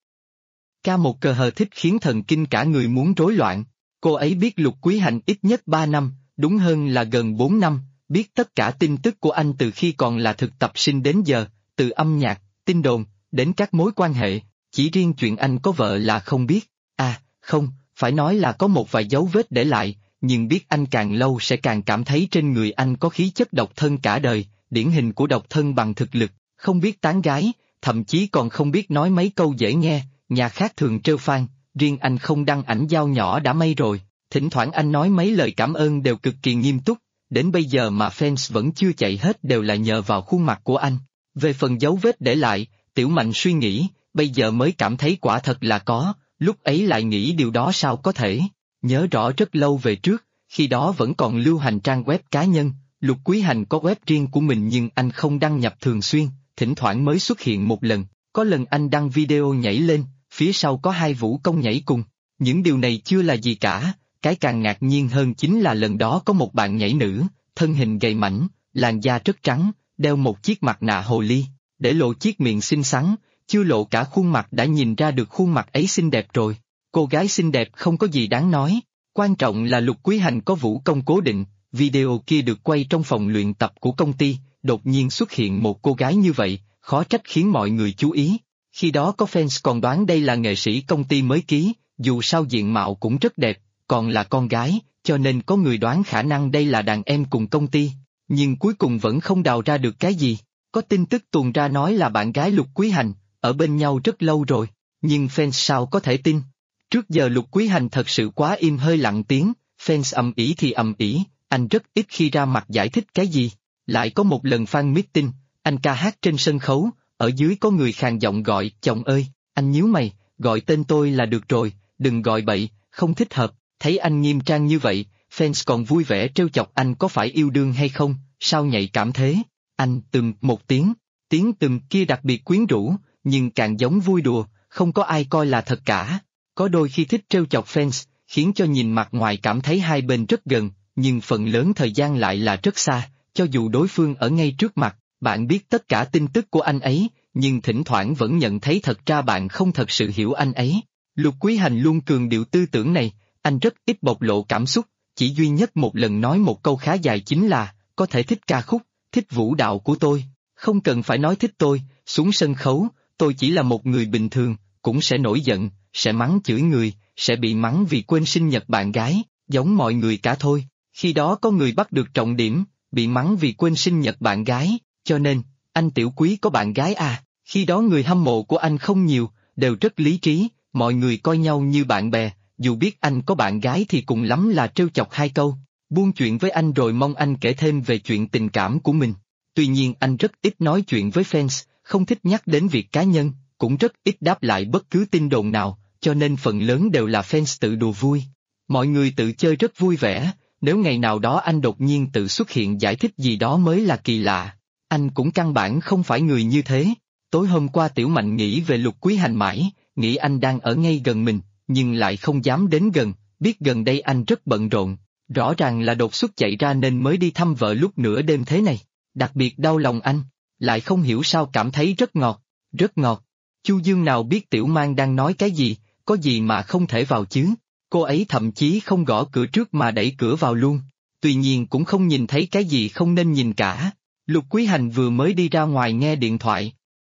S1: Ca một cờ hờ thích khiến thần kinh cả người muốn rối loạn. Cô ấy biết Lục Quý Hành ít nhất 3 năm, đúng hơn là gần 4 năm, biết tất cả tin tức của anh từ khi còn là thực tập sinh đến giờ, từ âm nhạc, tin đồn, đến các mối quan hệ, chỉ riêng chuyện anh có vợ là không biết. À, không, phải nói là có một vài dấu vết để lại, nhưng biết anh càng lâu sẽ càng cảm thấy trên người anh có khí chất độc thân cả đời, điển hình của độc thân bằng thực lực, không biết tán gái, thậm chí còn không biết nói mấy câu dễ nghe, nhà khác thường trêu phan, riêng anh không đăng ảnh dao nhỏ đã may rồi, thỉnh thoảng anh nói mấy lời cảm ơn đều cực kỳ nghiêm túc, đến bây giờ mà fans vẫn chưa chạy hết đều là nhờ vào khuôn mặt của anh. Về phần dấu vết để lại, Tiểu Mạnh suy nghĩ, bây giờ mới cảm thấy quả thật là có, lúc ấy lại nghĩ điều đó sao có thể. Nhớ rõ rất lâu về trước, khi đó vẫn còn lưu hành trang web cá nhân, Lục Quý Hành có web riêng của mình nhưng anh không đăng nhập thường xuyên, thỉnh thoảng mới xuất hiện một lần, có lần anh đăng video nhảy lên, phía sau có hai vũ công nhảy cùng. Những điều này chưa là gì cả, cái càng ngạc nhiên hơn chính là lần đó có một bạn nhảy nữ, thân hình gầy mảnh, làn da rất trắng, đeo một chiếc mặt nạ hồ ly, để lộ chiếc miệng xinh xắn, chưa lộ cả khuôn mặt đã nhìn ra được khuôn mặt ấy xinh đẹp rồi. Cô gái xinh đẹp không có gì đáng nói, quan trọng là Lục Quý Hành có vũ công cố định, video kia được quay trong phòng luyện tập của công ty, đột nhiên xuất hiện một cô gái như vậy, khó trách khiến mọi người chú ý. Khi đó có fans còn đoán đây là nghệ sĩ công ty mới ký, dù sao diện mạo cũng rất đẹp, còn là con gái, cho nên có người đoán khả năng đây là đàn em cùng công ty, nhưng cuối cùng vẫn không đào ra được cái gì. Có tin tức tuồn ra nói là bạn gái Lục Quý Hành, ở bên nhau rất lâu rồi, nhưng fans sao có thể tin. Trước giờ Lục Quý Hành thật sự quá im hơi lặng tiếng, fans ầm ĩ thì ầm ĩ, anh rất ít khi ra mặt giải thích cái gì. Lại có một lần fan meeting, anh ca hát trên sân khấu, ở dưới có người khàn giọng gọi, chồng ơi, anh nhíu mày, gọi tên tôi là được rồi, đừng gọi bậy, không thích hợp, thấy anh nghiêm trang như vậy, fans còn vui vẻ trêu chọc anh có phải yêu đương hay không, sao nhạy cảm thế, anh một tiếng kia đặc biệt quyến rũ, nhưng càng giống vui đùa, không có ai coi là thật cả. Có đôi khi thích trêu chọc fans, khiến cho nhìn mặt ngoài cảm thấy hai bên rất gần, nhưng phần lớn thời gian lại là rất xa, cho dù đối phương ở ngay trước mặt, bạn biết tất cả tin tức của anh ấy, nhưng thỉnh thoảng vẫn nhận thấy thật ra bạn không thật sự hiểu anh ấy. Lục Quý Hành luôn cường điệu tư tưởng này, anh rất ít bộc lộ cảm xúc, chỉ duy nhất một lần nói một câu khá dài chính là, có thể thích ca khúc, thích vũ đạo của tôi, không cần phải nói thích tôi, xuống sân khấu, tôi chỉ là một người bình thường, cũng sẽ nổi giận, sẽ mắng chửi người, sẽ bị mắng vì quên sinh nhật bạn gái, giống mọi người cả thôi. Khi đó có người bắt được trọng điểm, bị mắng vì quên sinh nhật bạn gái, cho nên, anh Tiểu Quý có bạn gái à, khi đó người hâm mộ của anh không nhiều, đều rất lý trí, mọi người coi nhau như bạn bè, dù biết anh có bạn gái thì cùng lắm là trêu chọc hai câu, buôn chuyện với anh rồi mong anh kể thêm về chuyện tình cảm của mình. Tuy nhiên anh rất ít nói chuyện với fans, không thích nhắc đến việc cá nhân, cũng rất ít đáp lại bất cứ tin đồn nào, cho nên phần lớn đều là fans tự đùa vui. Mọi người tự chơi rất vui vẻ, nếu ngày nào đó anh đột nhiên tự xuất hiện giải thích gì đó mới là kỳ lạ. Anh cũng căn bản không phải người như thế. Tối hôm qua Tiểu Mạnh nghĩ về Lục Quý Hành mãi, nghĩ anh đang ở ngay gần mình, nhưng lại không dám đến gần, biết gần đây anh rất bận rộn, rõ ràng là đột xuất chạy ra nên mới đi thăm vợ lúc nửa đêm thế này. Đặc biệt đau lòng anh, lại không hiểu sao cảm thấy rất ngọt, rất ngọt. Chu Dương nào biết Tiểu Mang đang nói cái gì, có gì mà không thể vào chứ, cô ấy thậm chí không gõ cửa trước mà đẩy cửa vào luôn, tuy nhiên cũng không nhìn thấy cái gì không nên nhìn cả. Lục Quý Hành vừa mới đi ra ngoài nghe điện thoại.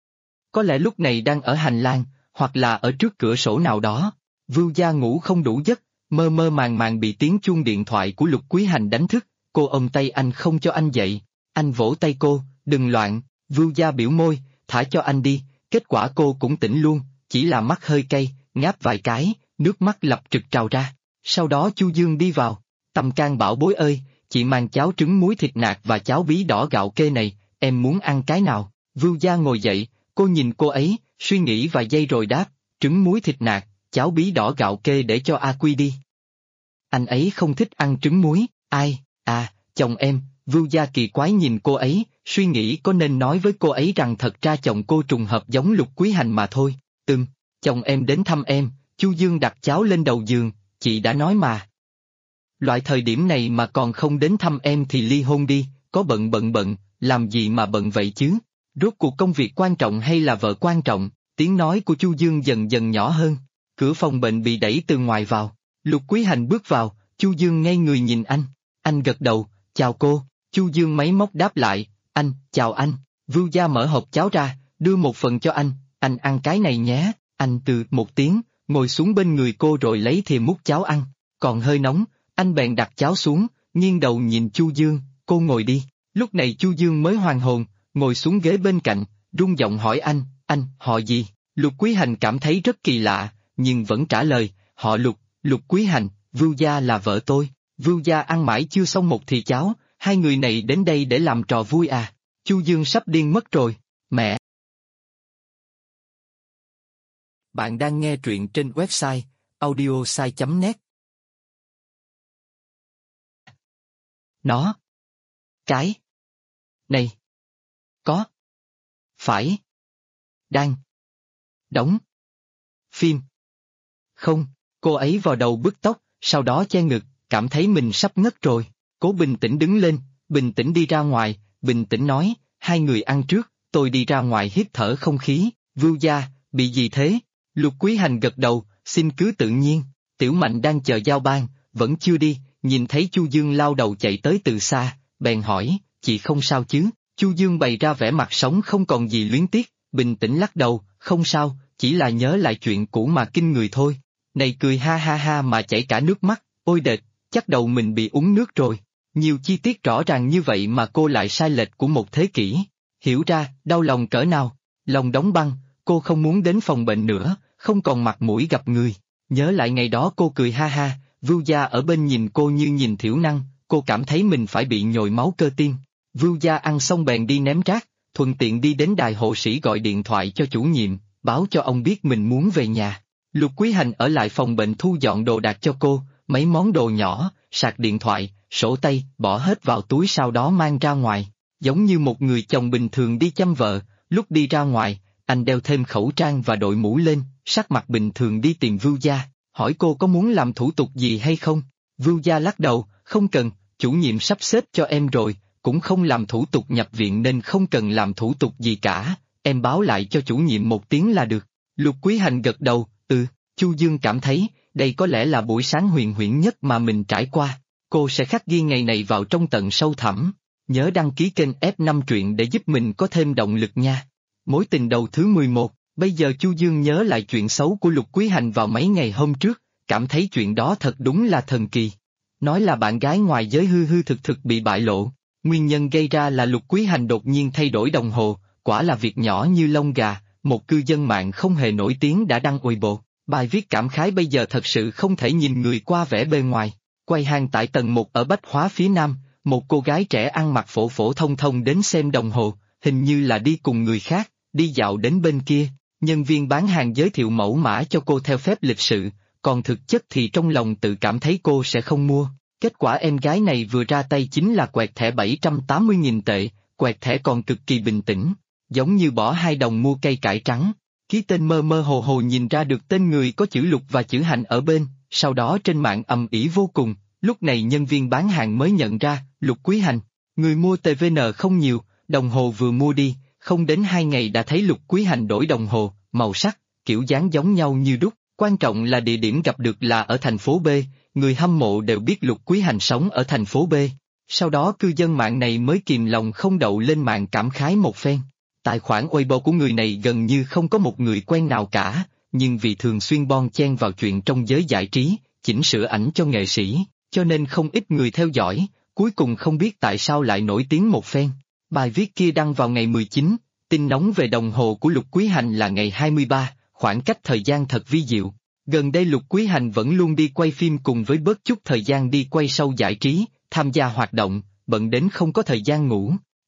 S1: Có lẽ lúc này đang ở hành lang, hoặc là ở trước cửa sổ nào đó. Vưu Gia ngủ không đủ giấc, mơ mơ màng màng bị tiếng chuông điện thoại của Lục Quý Hành đánh thức, cô ôm tay anh không cho anh dậy. Anh vỗ tay cô, đừng loạn, Vưu Gia biểu môi, thả cho anh đi, kết quả cô cũng tỉnh luôn, chỉ là mắt hơi cay, ngáp vài cái, nước mắt lập trực trào ra. Sau đó Chu Dương đi vào, Tâm Can bảo bối ơi, chị mang cháo trứng muối thịt nạc và cháo bí đỏ gạo kê này, em muốn ăn cái nào? Vưu Gia ngồi dậy, cô nhìn cô ấy, suy nghĩ vài giây rồi đáp, trứng muối thịt nạc, cháo bí đỏ gạo kê để cho A Quy đi. Anh ấy không thích ăn trứng muối, ai, à, chồng em. Vưu Gia kỳ quái nhìn cô ấy, suy nghĩ có nên nói với cô ấy rằng thật ra chồng cô trùng hợp giống Lục Quý Hành mà thôi. Chồng em đến thăm em, Chu Dương đặt cháo lên đầu giường, chị đã nói mà. Loại thời điểm này mà còn không đến thăm em thì ly hôn đi, có bận, làm gì mà bận vậy chứ? Rốt cuộc công việc quan trọng hay là vợ quan trọng? Tiếng nói của Chu Dương dần dần nhỏ hơn. Cửa phòng bệnh bị đẩy từ ngoài vào. Lục Quý Hành bước vào, Chu Dương ngây người nhìn anh gật đầu, chào cô. Chu Dương máy móc đáp lại, chào anh. Vưu Gia mở hộp cháo ra, đưa một phần cho anh ăn cái này nhé. Anh từ một tiếng, ngồi xuống bên người cô rồi lấy thìa múc cháo ăn, còn hơi nóng, anh bèn đặt cháo xuống, nghiêng đầu nhìn Chu Dương, cô ngồi đi. Lúc này Chu Dương mới hoàn hồn, ngồi xuống ghế bên cạnh, run giọng hỏi anh họ gì? Lục Quý Hành cảm thấy rất kỳ lạ, nhưng vẫn trả lời, họ Lục, Lục Quý Hành, Vưu Gia là vợ tôi. Vưu Gia ăn mãi chưa xong một thìa cháo, hai người này đến đây để làm trò vui à? Chu Dương sắp điên mất rồi, mẹ. Bạn đang nghe truyện trên website audiosai.net. Nó. Cái. Này. Có. Phải. Đang. Đóng. Phim. Không, cô ấy vò đầu bứt tóc, sau đó che ngực, cảm thấy mình sắp ngất rồi. Cố bình tĩnh đứng lên, bình tĩnh đi ra ngoài, bình tĩnh nói, hai người ăn trước, tôi đi ra ngoài hít thở không khí. Vưu Gia, bị gì thế? Lục Quý Hành gật đầu, xin cứ tự nhiên. Tiểu Mạnh đang chờ giao ban, vẫn chưa đi, nhìn thấy Chu Dương lao đầu chạy tới từ xa, bèn hỏi, chị không sao chứ? Chu Dương bày ra vẻ mặt sống không còn gì luyến tiếc, bình tĩnh lắc đầu, không sao, chỉ là nhớ lại chuyện cũ mà kinh người thôi. Này cười ha ha ha mà chảy cả nước mắt, ôi đệt, chắc đầu mình bị uống nước rồi. Nhiều chi tiết rõ ràng như vậy mà cô lại sai lệch của một thế kỷ. Hiểu ra, đau lòng cỡ nào, lòng đóng băng, cô không muốn đến phòng bệnh nữa, không còn mặt mũi gặp người. Nhớ lại ngày đó cô cười ha ha, Vưu Gia ở bên nhìn cô như nhìn thiểu năng, cô cảm thấy mình phải bị nhồi máu cơ tim. Vưu Gia ăn xong bèn đi ném rác, thuận tiện đi đến đài hộ sĩ gọi điện thoại cho chủ nhiệm, báo cho ông biết mình muốn về nhà. Lục Quý Hành ở lại phòng bệnh thu dọn đồ đạc cho cô, mấy món đồ nhỏ, sạc điện thoại, sổ tay, bỏ hết vào túi sau đó mang ra ngoài. Giống như một người chồng bình thường đi chăm vợ, lúc đi ra ngoài, anh đeo thêm khẩu trang và đội mũ lên, sắc mặt bình thường đi tìm Vưu Gia, hỏi cô có muốn làm thủ tục gì hay không. Vưu Gia lắc đầu, không cần, chủ nhiệm sắp xếp cho em rồi, cũng không làm thủ tục nhập viện nên không cần làm thủ tục gì cả, em báo lại cho chủ nhiệm một tiếng là được. Lục Quý Hành gật đầu, Chu Dương cảm thấy, đây có lẽ là buổi sáng huyền huyễn nhất mà mình trải qua, cô sẽ khắc ghi ngày này vào trong tận sâu thẳm. Nhớ đăng ký kênh F5 truyện để giúp mình có thêm động lực nha. Mối tình đầu thứ 11, bây giờ Chu Dương nhớ lại chuyện xấu của Lục Quý Hành vào mấy ngày hôm trước, cảm thấy chuyện đó thật đúng là thần kỳ. Nói là bạn gái ngoài giới hư hư thực thực bị bại lộ, nguyên nhân gây ra là Lục Quý Hành đột nhiên thay đổi đồng hồ, quả là việc nhỏ như lông gà, một cư dân mạng không hề nổi tiếng đã đăng Weibo. Bài viết cảm khái bây giờ thật sự không thể nhìn người qua vẻ bề ngoài. Quay hàng tại tầng 1 ở Bách Hóa phía Nam, một cô gái trẻ ăn mặc phổ phổ thông thông đến xem đồng hồ, hình như là đi cùng người khác, đi dạo đến bên kia. Nhân viên bán hàng giới thiệu mẫu mã cho cô theo phép lịch sự, còn thực chất thì trong lòng tự cảm thấy cô sẽ không mua. Kết quả em gái này vừa ra tay chính là quẹt thẻ 780.000 tệ, quẹt thẻ còn cực kỳ bình tĩnh, giống như bỏ 2 đồng mua cây cải trắng. Ký tên mơ mơ hồ hồ nhìn ra được tên người có chữ Lục và chữ Hành ở bên, sau đó trên mạng ầm ĩ vô cùng, lúc này nhân viên bán hàng mới nhận ra, Lục Quý Hành, người mua TVN không nhiều, đồng hồ vừa mua đi, không đến 2 ngày đã thấy Lục Quý Hành đổi đồng hồ, màu sắc, kiểu dáng giống nhau như đúc, quan trọng là địa điểm gặp được là ở thành phố B, người hâm mộ đều biết Lục Quý Hành sống ở thành phố B. Sau đó cư dân mạng này mới kìm lòng không đậu lên mạng cảm khái một phen. Tài khoản Weibo của người này gần như không có một người quen nào cả, nhưng vì thường xuyên bon chen vào chuyện trong giới giải trí, chỉnh sửa ảnh cho nghệ sĩ, cho nên không ít người theo dõi, cuối cùng không biết tại sao lại nổi tiếng một phen. Bài viết kia đăng vào ngày 19, tin nóng về đồng hồ của Lục Quý Hành là ngày 23, khoảng cách thời gian thật vi diệu. Gần đây Lục Quý Hành vẫn luôn đi quay phim cùng với bớt chút thời gian đi quay show giải trí, tham gia hoạt động, bận đến không có thời gian ngủ.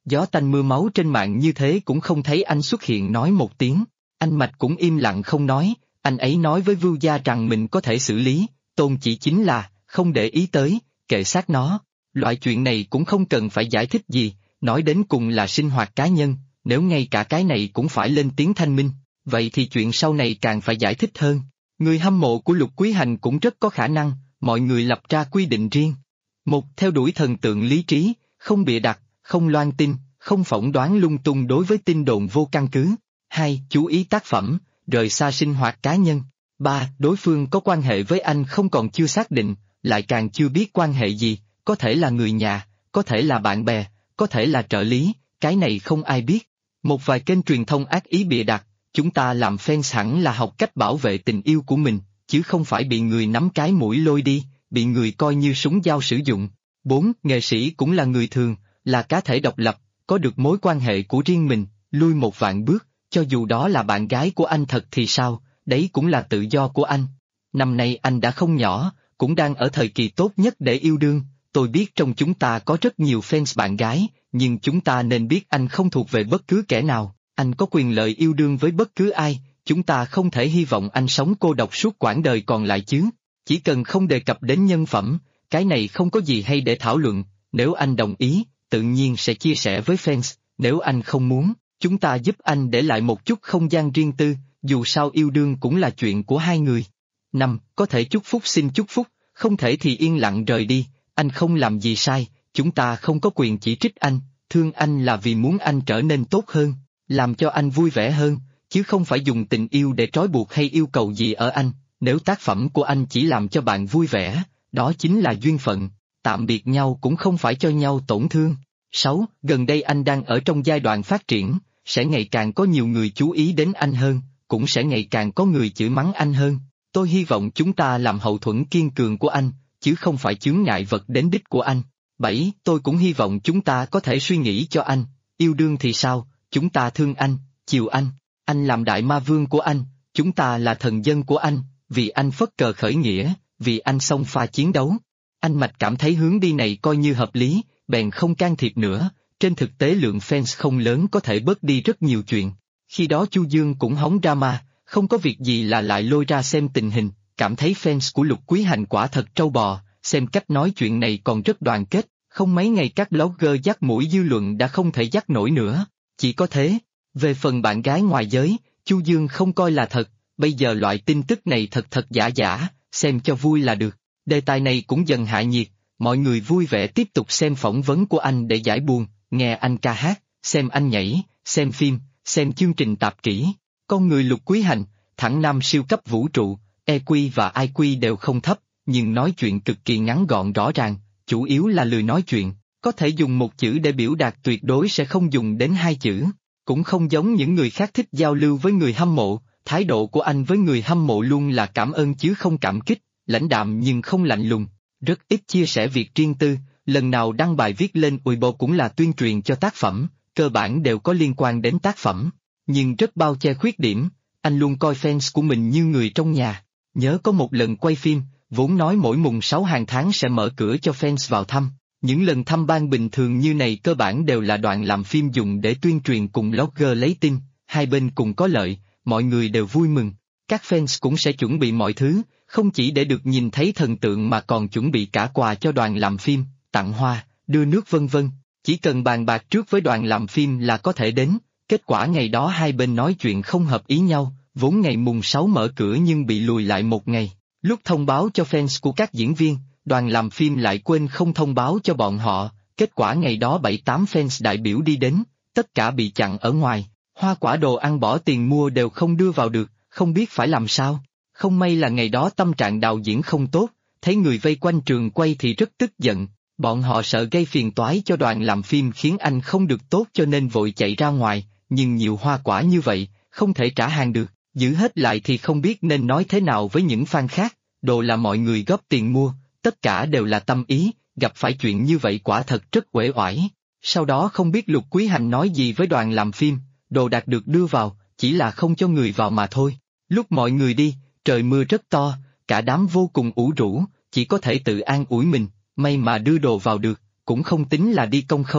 S1: Gió tanh mưa máu trên mạng như thế cũng không thấy anh xuất hiện nói một tiếng. Anh Mạch cũng im lặng không nói, anh ấy nói với Vưu Gia rằng mình có thể xử lý, Tôn chỉ chính là, không để ý tới, kệ xác nó. Loại chuyện này cũng không cần phải giải thích gì, nói đến cùng là sinh hoạt cá nhân, nếu ngay cả cái này cũng phải lên tiếng thanh minh, vậy thì chuyện sau này càng phải giải thích hơn. Người hâm mộ của Lục Quý Hành cũng rất có khả năng, mọi người lập ra quy định riêng. Một, theo đuổi thần tượng lý trí, không bịa đặt, không loan tin, không phỏng đoán lung tung đối với tin đồn vô căn cứ. Hai, chú ý tác phẩm, rời xa sinh hoạt cá nhân. Ba, đối phương có quan hệ với anh không còn chưa xác định, lại càng chưa biết quan hệ gì, có thể là người nhà, có thể là bạn bè, có thể là trợ lý, cái này không ai biết. Một vài kênh truyền thông ác ý bịa đặt, chúng ta làm fans hẳn là học cách bảo vệ tình yêu của mình, chứ không phải bị người nắm cái mũi lôi đi, bị người coi như súng dao sử dụng. 4. Nghệ sĩ cũng là người thường, là cá thể độc lập, có được mối quan hệ của riêng mình, lui một vạn bước, cho dù đó là bạn gái của anh thật thì sao, đấy cũng là tự do của anh. Năm nay anh đã không nhỏ, cũng đang ở thời kỳ tốt nhất để yêu đương, tôi biết trong chúng ta có rất nhiều fans bạn gái, nhưng chúng ta nên biết anh không thuộc về bất cứ kẻ nào, anh có quyền lợi yêu đương với bất cứ ai, chúng ta không thể hy vọng anh sống cô độc suốt quãng đời còn lại chứ. Chỉ cần không đề cập đến nhân phẩm, cái này không có gì hay để thảo luận, nếu anh đồng ý, tự nhiên sẽ chia sẻ với fans, nếu anh không muốn, chúng ta giúp anh để lại một chút không gian riêng tư, dù sao yêu đương cũng là chuyện của hai người. 5. Có thể chúc phúc xin chúc phúc, không thể thì yên lặng rời đi, anh không làm gì sai, chúng ta không có quyền chỉ trích anh, thương anh là vì muốn anh trở nên tốt hơn, làm cho anh vui vẻ hơn, chứ không phải dùng tình yêu để trói buộc hay yêu cầu gì ở anh. Nếu tác phẩm của anh chỉ làm cho bạn vui vẻ, đó chính là duyên phận, tạm biệt nhau cũng không phải cho nhau tổn thương. 6. Gần đây anh đang ở trong giai đoạn phát triển, sẽ ngày càng có nhiều người chú ý đến anh hơn, cũng sẽ ngày càng có người chửi mắng anh hơn. Tôi hy vọng chúng ta làm hậu thuẫn kiên cường của anh, chứ không phải chướng ngại vật đến đích của anh. 7. Tôi cũng hy vọng chúng ta có thể suy nghĩ cho anh, yêu đương thì sao, chúng ta thương anh, chiều anh làm đại ma vương của anh, chúng ta là thần dân của anh. Vì anh phất cờ khởi nghĩa, vì anh xông pha chiến đấu. Anh Mạch cảm thấy hướng đi này coi như hợp lý, bèn không can thiệp nữa, trên thực tế lượng fans không lớn có thể bớt đi rất nhiều chuyện. Khi đó Chu Dương cũng hóng drama, không có việc gì là lại lôi ra xem tình hình, cảm thấy fans của Lục Quý Hành quả thật trâu bò, xem cách nói chuyện này còn rất đoàn kết, không mấy ngày các blogger dắt mũi dư luận đã không thể dắt nổi nữa, chỉ có thế. Về phần bạn gái ngoài giới, Chu Dương không coi là thật. Bây giờ loại tin tức này thật giả, xem cho vui là được. Đề tài này cũng dần hạ nhiệt, mọi người vui vẻ tiếp tục xem phỏng vấn của anh để giải buồn, nghe anh ca hát, xem anh nhảy, xem phim, xem chương trình tạp kỹ. Con người Lục Quý Hành, thẳng nam siêu cấp vũ trụ, EQ và IQ đều không thấp, nhưng nói chuyện cực kỳ ngắn gọn rõ ràng, chủ yếu là lười nói chuyện, có thể dùng một chữ để biểu đạt tuyệt đối sẽ không dùng đến hai chữ. Cũng không giống những người khác thích giao lưu với người hâm mộ. Thái độ của anh với người hâm mộ luôn là cảm ơn chứ không cảm kích, lãnh đạm nhưng không lạnh lùng, rất ít chia sẻ việc riêng tư, lần nào đăng bài viết lên Weibo cũng là tuyên truyền cho tác phẩm, cơ bản đều có liên quan đến tác phẩm, nhưng rất bao che khuyết điểm, anh luôn coi fans của mình như người trong nhà. Nhớ có một lần quay phim, vốn nói mỗi mùng 6 hàng tháng sẽ mở cửa cho fans vào thăm, những lần thăm ban bình thường như này cơ bản đều là đoạn làm phim dùng để tuyên truyền cùng blogger lấy tin, hai bên cùng có lợi. Mọi người đều vui mừng, các fans cũng sẽ chuẩn bị mọi thứ, không chỉ để được nhìn thấy thần tượng mà còn chuẩn bị cả quà cho đoàn làm phim, tặng hoa, đưa nước vân vân, chỉ cần bàn bạc trước với đoàn làm phim là có thể đến, kết quả ngày đó hai bên nói chuyện không hợp ý nhau, vốn ngày mùng 6 mở cửa nhưng bị lùi lại một ngày, lúc thông báo cho fans của các diễn viên, đoàn làm phim lại quên không thông báo cho bọn họ, kết quả ngày đó 7-8 fans đại biểu đi đến, tất cả bị chặn ở ngoài. Hoa quả đồ ăn bỏ tiền mua đều không đưa vào được, không biết phải làm sao. Không may là ngày đó tâm trạng đạo diễn không tốt, thấy người vây quanh trường quay thì rất tức giận. Bọn họ sợ gây phiền toái cho đoàn làm phim khiến anh không được tốt cho nên vội chạy ra ngoài, nhưng nhiều hoa quả như vậy, không thể trả hàng được, giữ hết lại thì không biết nên nói thế nào với những fan khác. Đồ là mọi người góp tiền mua, tất cả đều là tâm ý, gặp phải chuyện như vậy quả thật rất uể oải. Sau đó không biết Lục Quý Hành nói gì với đoàn làm phim. Đồ đạc được đưa vào, chỉ là không cho người vào mà thôi. Lúc mọi người đi, trời mưa rất to, cả đám vô cùng ủ rũ, chỉ có thể tự an ủi mình, may mà đưa đồ vào được, cũng không tính là đi công không.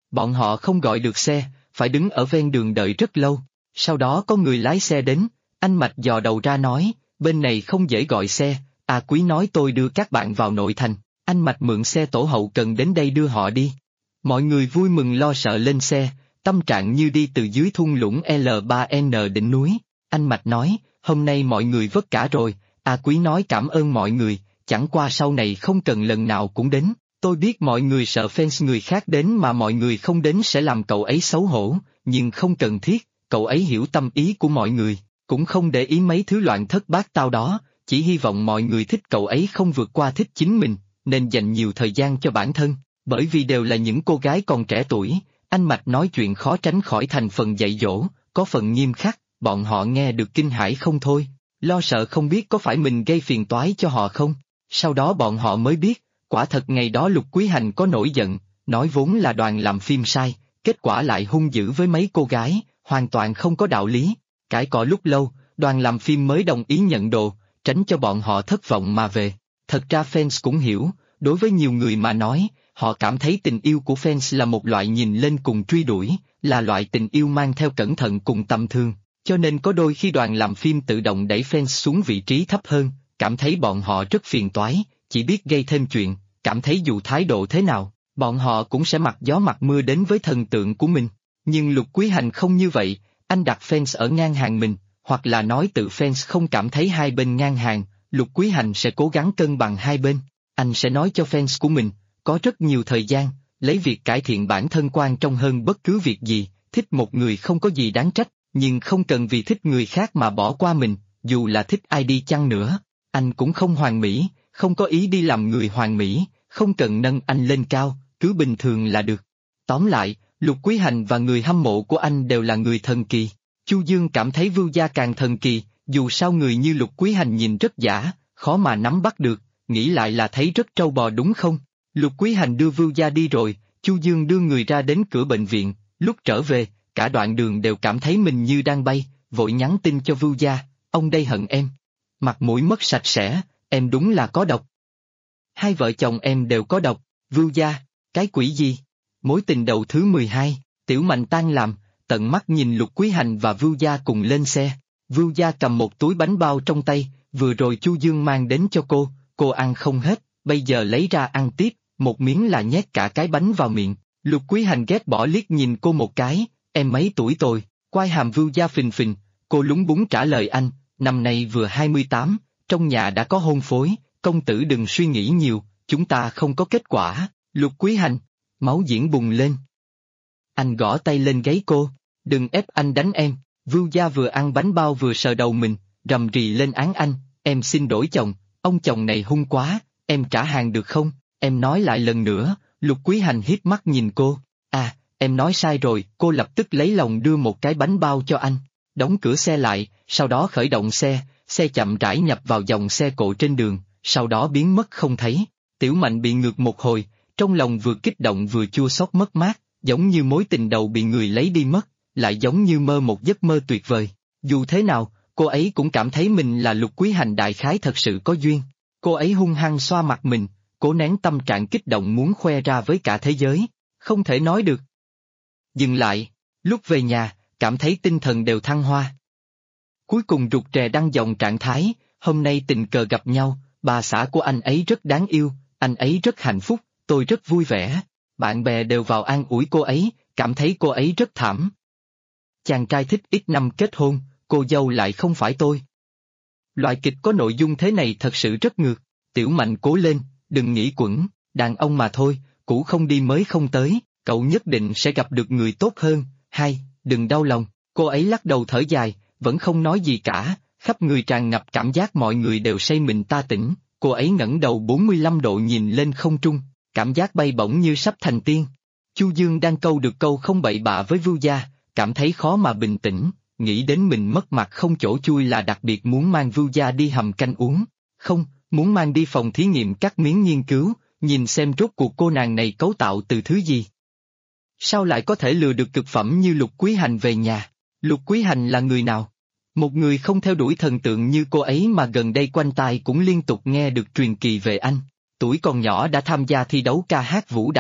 S1: Bọn họ không gọi được xe, phải đứng ở ven đường đợi rất lâu. Sau đó có người lái xe đến, anh Mạch dò đầu ra nói, bên này không dễ gọi xe, Quý nói tôi đưa các bạn vào nội thành, anh Mạch mượn xe tổ hậu cần đến đây đưa họ đi. Mọi người vui mừng lo sợ lên xe, tâm trạng như đi từ dưới thung lũng L3N đỉnh núi. Anh Mạch nói, hôm nay mọi người vất cả rồi, Quý nói cảm ơn mọi người, chẳng qua sau này không cần lần nào cũng đến. Tôi biết mọi người sợ fans người khác đến mà mọi người không đến sẽ làm cậu ấy xấu hổ, nhưng không cần thiết, cậu ấy hiểu tâm ý của mọi người, cũng không để ý mấy thứ loạn thất bát tao đó, chỉ hy vọng mọi người thích cậu ấy không vượt qua thích chính mình, nên dành nhiều thời gian cho bản thân, bởi vì đều là những cô gái còn trẻ tuổi. Anh Mạch nói chuyện khó tránh khỏi thành phần dạy dỗ, có phần nghiêm khắc, bọn họ nghe được kinh hãi không thôi, lo sợ không biết có phải mình gây phiền toái cho họ không. Sau đó bọn họ mới biết, quả thật ngày đó Lục Quý Hành có nổi giận, nói vốn là đoàn làm phim sai, kết quả lại hung dữ với mấy cô gái, hoàn toàn không có đạo lý. Cãi cọ lúc lâu, đoàn làm phim mới đồng ý nhận đồ, tránh cho bọn họ thất vọng mà về. Thật ra fans cũng hiểu, đối với nhiều người mà nói, họ cảm thấy tình yêu của fans là một loại nhìn lên cùng truy đuổi, là loại tình yêu mang theo cẩn thận cùng tâm thương, cho nên có đôi khi đoàn làm phim tự động đẩy fans xuống vị trí thấp hơn, cảm thấy bọn họ rất phiền toái, chỉ biết gây thêm chuyện, cảm thấy dù thái độ thế nào, bọn họ cũng sẽ mặc gió mặc mưa đến với thần tượng của mình. Nhưng Lục Quý Hành không như vậy, anh đặt fans ở ngang hàng mình, hoặc là nói tự fans không cảm thấy hai bên ngang hàng, Lục Quý Hành sẽ cố gắng cân bằng hai bên. Anh sẽ nói cho fans của mình, có rất nhiều thời gian, lấy việc cải thiện bản thân quan trọng hơn bất cứ việc gì, thích một người không có gì đáng trách, nhưng không cần vì thích người khác mà bỏ qua mình, dù là thích ai đi chăng nữa. Anh cũng không hoàn mỹ, không có ý đi làm người hoàn mỹ, không cần nâng anh lên cao, cứ bình thường là được. Tóm lại, Lục Quý Hành và người hâm mộ của anh đều là người thần kỳ. Chu Dương cảm thấy Vưu Gia càng thần kỳ, dù sao người như Lục Quý Hành nhìn rất giả, khó mà nắm bắt được, nghĩ lại là thấy rất trâu bò đúng không? Lục Quý Hành đưa Vưu Gia đi rồi, Chu Dương đưa người ra đến cửa bệnh viện, lúc trở về, cả đoạn đường đều cảm thấy mình như đang bay, vội nhắn tin cho Vưu Gia, ông đây hận em. Mặt mũi mất sạch sẽ, em đúng là có độc. Hai vợ chồng em đều có độc, Vưu Gia, cái quỷ gì? Mối tình đầu thứ 12, Tiểu Mạnh tan làm, tận mắt nhìn Lục Quý Hành và Vưu Gia cùng lên xe. Vưu Gia cầm một túi bánh bao trong tay, vừa rồi Chu Dương mang đến cho cô ăn không hết, bây giờ lấy ra ăn tiếp, một miếng là nhét cả cái bánh vào miệng. Lục Quý Hành ghét bỏ liếc nhìn cô một cái, em mấy tuổi rồi, quai hàm Vưu Gia phình phình, cô lúng búng trả lời anh, năm nay vừa 28, trong nhà đã có hôn phối, công tử đừng suy nghĩ nhiều, chúng ta không có kết quả. Lục Quý Hành, máu diễn bùng lên. Anh gõ tay lên gáy cô, đừng ép anh đánh em. Vưu Gia vừa ăn bánh bao vừa sờ đầu mình, rầm rì lên án anh, em xin lỗi chồng, ông chồng này hung quá, em trả hàng được không, em nói lại lần nữa. Lục Quý Hành hiếp mắt nhìn cô, em nói sai rồi, cô lập tức lấy lòng đưa một cái bánh bao cho anh, đóng cửa xe lại, sau đó khởi động xe, xe chậm rãi nhập vào dòng xe cộ trên đường, sau đó biến mất không thấy. Tiểu Mạnh bị ngược một hồi, trong lòng vừa kích động vừa chua xót mất mát, giống như mối tình đầu bị người lấy đi mất, lại giống như mơ một giấc mơ tuyệt vời. Dù thế nào, cô ấy cũng cảm thấy mình là Lục Quý Hành đại khái thật sự có duyên. Cô ấy hung hăng xoa mặt mình, cố nén tâm trạng kích động muốn khoe ra với cả thế giới, không thể nói được. Dừng lại, lúc về nhà, cảm thấy tinh thần đều thăng hoa. Cuối cùng rụt rè đăng dòng trạng thái, hôm nay tình cờ gặp nhau, bà xã của anh ấy rất đáng yêu, anh ấy rất hạnh phúc, tôi rất vui vẻ. Bạn bè đều vào an ủi cô ấy, cảm thấy cô ấy rất thảm. Chàng trai thích ít năm kết hôn, cô dâu lại không phải tôi. Loại kịch có nội dung thế này thật sự rất ngược. Tiểu Mạnh cố lên, đừng nghĩ quẩn, đàn ông mà thôi, cũ không đi mới không tới, cậu nhất định sẽ gặp được người tốt hơn. Hai, đừng đau lòng. Cô ấy lắc đầu thở dài, vẫn không nói gì cả, khắp người tràn ngập cảm giác mọi người đều say mình ta tỉnh. Cô ấy ngẩng đầu 45 độ nhìn lên không trung, cảm giác bay bổng như sắp thành tiên. Chu Dương đang câu được câu không bậy bạ với Vưu Gia, cảm thấy khó mà bình tĩnh, nghĩ đến mình mất mặt không chỗ chui là đặc biệt muốn mang Vưu Gia đi hầm canh uống. Không, muốn mang đi phòng thí nghiệm cắt miếng nghiên cứu, nhìn xem rốt cuộc cô nàng này cấu tạo từ thứ gì. Sao lại có thể lừa được cực phẩm như Lục Quý Hành về nhà? Lục Quý Hành là người nào? Một người không theo đuổi thần tượng như cô ấy mà gần đây quanh tai cũng liên tục nghe được truyền kỳ về anh. Tuổi còn nhỏ đã tham gia thi đấu ca hát vũ đạo,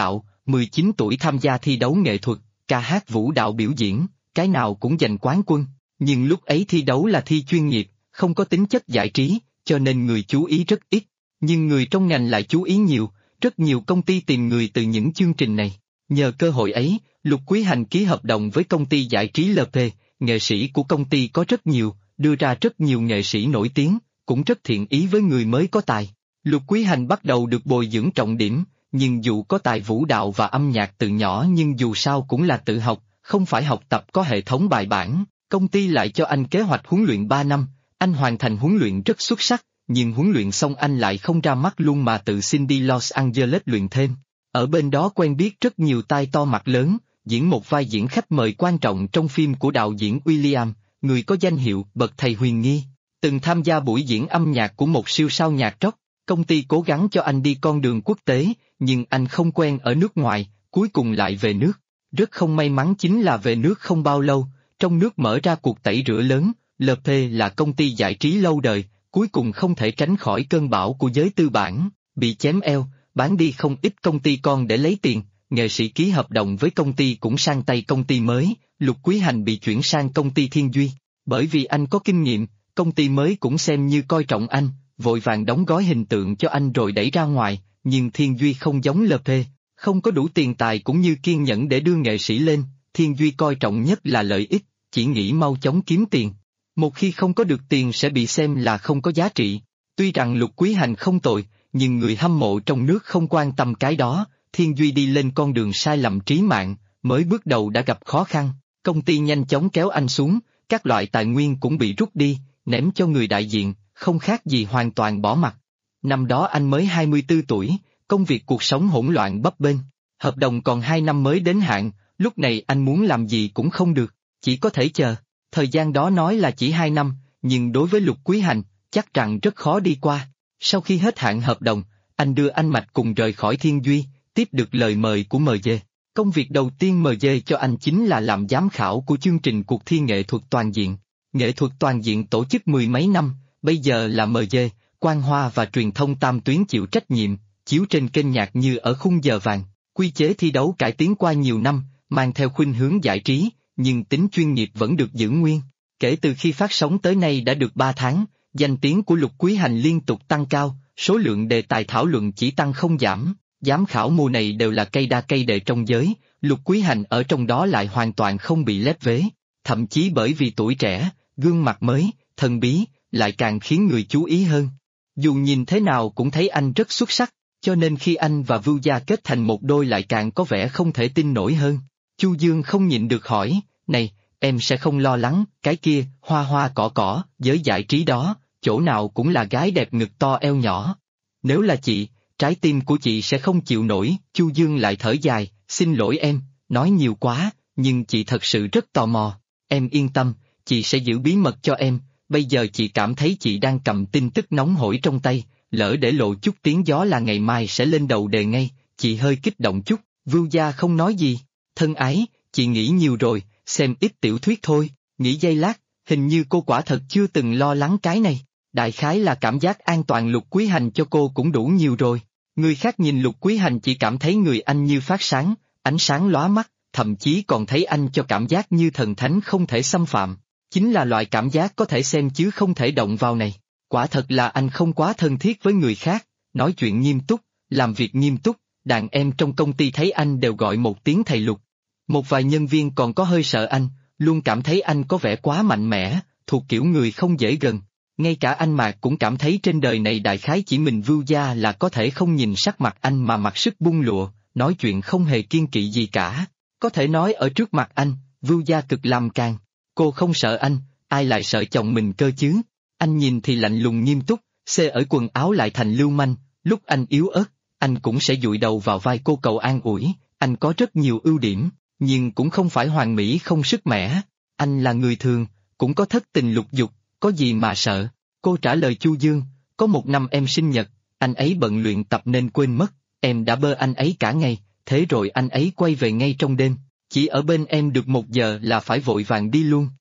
S1: 19 tuổi tham gia thi đấu nghệ thuật, ca hát vũ đạo biểu diễn, cái nào cũng giành quán quân, nhưng lúc ấy thi đấu là thi chuyên nghiệp, không có tính chất giải trí, cho nên người chú ý rất ít, nhưng người trong ngành lại chú ý nhiều, rất nhiều công ty tìm người từ những chương trình này. Nhờ cơ hội ấy, Lục Quý Hành ký hợp đồng với công ty giải trí LP, nghệ sĩ của công ty có rất nhiều, đưa ra rất nhiều nghệ sĩ nổi tiếng, cũng rất thiện ý với người mới có tài. Lục Quý Hành bắt đầu được bồi dưỡng trọng điểm, nhưng dù có tài vũ đạo và âm nhạc từ nhỏ nhưng dù sao cũng là tự học, không phải học tập có hệ thống bài bản, công ty lại cho anh kế hoạch huấn luyện 3 năm, anh hoàn thành huấn luyện rất xuất sắc, nhưng huấn luyện xong anh lại không ra mắt luôn mà tự xin đi Los Angeles luyện thêm. Ở bên đó quen biết rất nhiều tai to mặt lớn, diễn một vai diễn khách mời quan trọng trong phim của đạo diễn William, người có danh hiệu bậc thầy huyền nghi, từng tham gia buổi diễn âm nhạc của một siêu sao nhạc rock. Công ty cố gắng cho anh đi con đường quốc tế, nhưng anh không quen ở nước ngoài, cuối cùng lại về nước. Rất không may mắn chính là về nước không bao lâu, trong nước mở ra cuộc tẩy rửa lớn, LP là công ty giải trí lâu đời, cuối cùng không thể tránh khỏi cơn bão của giới tư bản, bị chém eo, bán đi không ít công ty con để lấy tiền, nghệ sĩ ký hợp đồng với công ty cũng sang tay công ty mới, Lục Quý Hành bị chuyển sang công ty Thiên Duy. Bởi vì anh có kinh nghiệm, công ty mới cũng xem như coi trọng anh, vội vàng đóng gói hình tượng cho anh rồi đẩy ra ngoài, nhưng Thiên Duy không giống LP, không có đủ tiền tài cũng như kiên nhẫn để đưa nghệ sĩ lên, Thiên Duy coi trọng nhất là lợi ích, chỉ nghĩ mau chóng kiếm tiền. Một khi không có được tiền sẽ bị xem là không có giá trị. Tuy rằng Lục Quý Hành không tồi, nhưng người hâm mộ trong nước không quan tâm cái đó, Thiên Duy đi lên con đường sai lầm trí mạng, mới bước đầu đã gặp khó khăn, công ty nhanh chóng kéo anh xuống, các loại tài nguyên cũng bị rút đi, ném cho người đại diện, không khác gì hoàn toàn bỏ mặt. Năm đó anh mới 24 tuổi, công việc cuộc sống hỗn loạn bấp bênh, hợp đồng còn 2 năm mới đến hạn, lúc này anh muốn làm gì cũng không được, chỉ có thể chờ. Thời gian đó nói là chỉ 2 năm, nhưng đối với Lục Quý Hành, chắc rằng rất khó đi qua. Sau khi hết hạn hợp đồng, anh đưa anh Mạch cùng rời khỏi Thiên Duy, tiếp được lời mời của MG. Công việc đầu tiên MG cho anh chính là làm giám khảo của chương trình cuộc thi nghệ thuật toàn diện. Nghệ thuật toàn diện tổ chức 10 mấy năm, bây giờ là MG, Quang Hoa và truyền thông tam tuyến chịu trách nhiệm, chiếu trên kênh nhạc như ở khung giờ vàng. Quy chế thi đấu cải tiến qua nhiều năm, mang theo khuynh hướng giải trí, nhưng tính chuyên nghiệp vẫn được giữ nguyên. Kể từ khi phát sóng tới nay đã được 3 tháng, danh tiếng của Lục Quý Hành liên tục tăng cao, số lượng đề tài thảo luận chỉ tăng không giảm. Giám khảo mùa này đều là cây đa cây đề trong giới, Lục Quý Hành ở trong đó lại hoàn toàn không bị lép vế. Thậm chí bởi vì tuổi trẻ, gương mặt mới, thần bí, lại càng khiến người chú ý hơn. Dù nhìn thế nào cũng thấy anh rất xuất sắc, cho nên khi anh và Vưu Gia kết thành một đôi lại càng có vẻ không thể tin nổi hơn. Chu Dương không nhịn được hỏi, này, em sẽ không lo lắng, cái kia, hoa hoa cỏ, giới giải trí đó, chỗ nào cũng là gái đẹp ngực to eo nhỏ. Nếu là chị, trái tim của chị sẽ không chịu nổi, Chu Dương lại thở dài, xin lỗi em, nói nhiều quá, nhưng chị thật sự rất tò mò. Em yên tâm, chị sẽ giữ bí mật cho em, bây giờ chị cảm thấy chị đang cầm tin tức nóng hổi trong tay, lỡ để lộ chút tiếng gió là ngày mai sẽ lên đầu đề ngay, chị hơi kích động chút, Vưu Gia không nói gì, thân ái, chị nghĩ nhiều rồi, xem ít tiểu thuyết thôi, nghĩ giây lát, hình như cô quả thật chưa từng lo lắng cái này, đại khái là cảm giác an toàn Lục Quý Hành cho cô cũng đủ nhiều rồi. Người khác nhìn Lục Quý Hành chỉ cảm thấy người anh như phát sáng, ánh sáng lóa mắt, thậm chí còn thấy anh cho cảm giác như thần thánh không thể xâm phạm. Chính là loại cảm giác có thể xem chứ không thể động vào này. Quả thật là anh không quá thân thiết với người khác, nói chuyện nghiêm túc, làm việc nghiêm túc, đàn em trong công ty thấy anh đều gọi một tiếng thầy Lục. Một vài nhân viên còn có hơi sợ anh, luôn cảm thấy anh có vẻ quá mạnh mẽ, thuộc kiểu người không dễ gần. Ngay cả anh Mạc cũng cảm thấy trên đời này đại khái chỉ mình Vưu Gia là có thể không nhìn sắc mặt anh mà mặc sức bung lụa, nói chuyện không hề kiêng kỵ gì cả. Có thể nói ở trước mặt anh, Vưu Gia cực làm càng. Cô không sợ anh, ai lại sợ chồng mình cơ chứ? Anh nhìn thì lạnh lùng nghiêm túc, xê ở quần áo lại thành lưu manh, lúc anh yếu ớt, anh cũng sẽ dụi đầu vào vai cô cầu an ủi, anh có rất nhiều ưu điểm, nhưng cũng không phải hoàn mỹ không sức mẻ. Anh là người thường, cũng có thất tình lục dục, có gì mà sợ? Cô trả lời Chu Dương, có một năm em sinh nhật, anh ấy bận luyện tập nên quên mất, em đã bơ anh ấy cả ngày, thế rồi anh ấy quay về ngay trong đêm, chỉ ở bên em được 1 giờ là phải vội vàng đi luôn.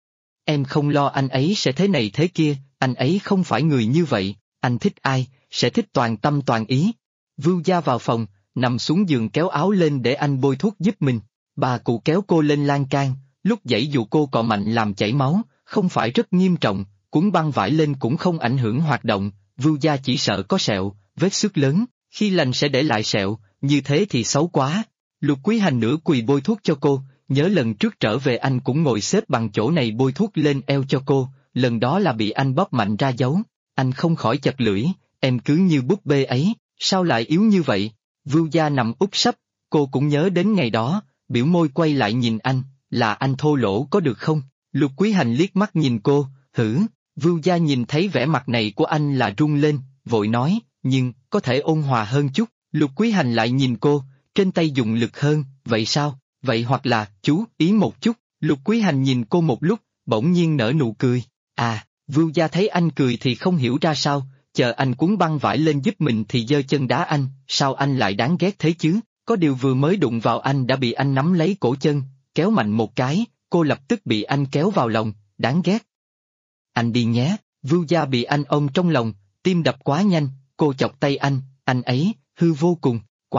S1: Em không lo anh ấy sẽ thế này thế kia, anh ấy không phải người như vậy, anh thích ai, sẽ thích toàn tâm toàn ý. Vưu Gia vào phòng, nằm xuống giường kéo áo lên để anh bôi thuốc giúp mình. Bà cụ kéo cô lên lan can, lúc giãy dụ cô cọ mạnh làm chảy máu, không phải rất nghiêm trọng, cuốn băng vải lên cũng không ảnh hưởng hoạt động, Vưu Gia chỉ sợ có sẹo, vết xước lớn, khi lành sẽ để lại sẹo, như thế thì xấu quá. Lục Quý Hành nửa quỳ bôi thuốc cho cô, nhớ lần trước trở về anh cũng ngồi xếp bằng chỗ này bôi thuốc lên eo cho cô, lần đó là bị anh bóp mạnh ra dấu. Anh không khỏi chật lưỡi, em cứ như búp bê ấy, sao lại yếu như vậy? Vưu Gia nằm úp sấp, cô cũng nhớ đến ngày đó, biểu môi quay lại nhìn anh, là anh thô lỗ có được không? Lục Quý Hành liếc mắt nhìn cô, hử? Vưu Gia nhìn thấy vẻ mặt này của anh là run lên, vội nói, nhưng, có thể ôn hòa hơn chút. Lục Quý Hành lại nhìn cô, trên tay dùng lực hơn, vậy sao? Vậy hoặc là, chú, ý một chút. Lục Quý Hành nhìn cô một lúc, bỗng nhiên nở nụ cười. À, Vưu Gia thấy anh cười thì không hiểu ra sao, chờ anh cuốn băng vải lên giúp mình thì giơ chân đá anh, sao anh lại đáng ghét thế chứ? Có điều vừa mới đụng vào anh đã bị anh nắm lấy cổ chân, kéo mạnh một cái, cô lập tức bị anh kéo vào lòng, đáng ghét. Anh đi nhé, Vưu Gia bị anh ôm trong lòng, tim đập quá nhanh, cô chọc tay anh ấy, hư vô cùng,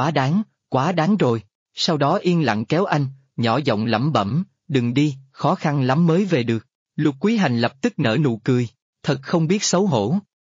S1: quá đáng rồi. Sau đó yên lặng kéo anh, nhỏ giọng lẩm bẩm, đừng đi, khó khăn lắm mới về được. Lục Quý Hành lập tức nở nụ cười, thật không biết xấu hổ.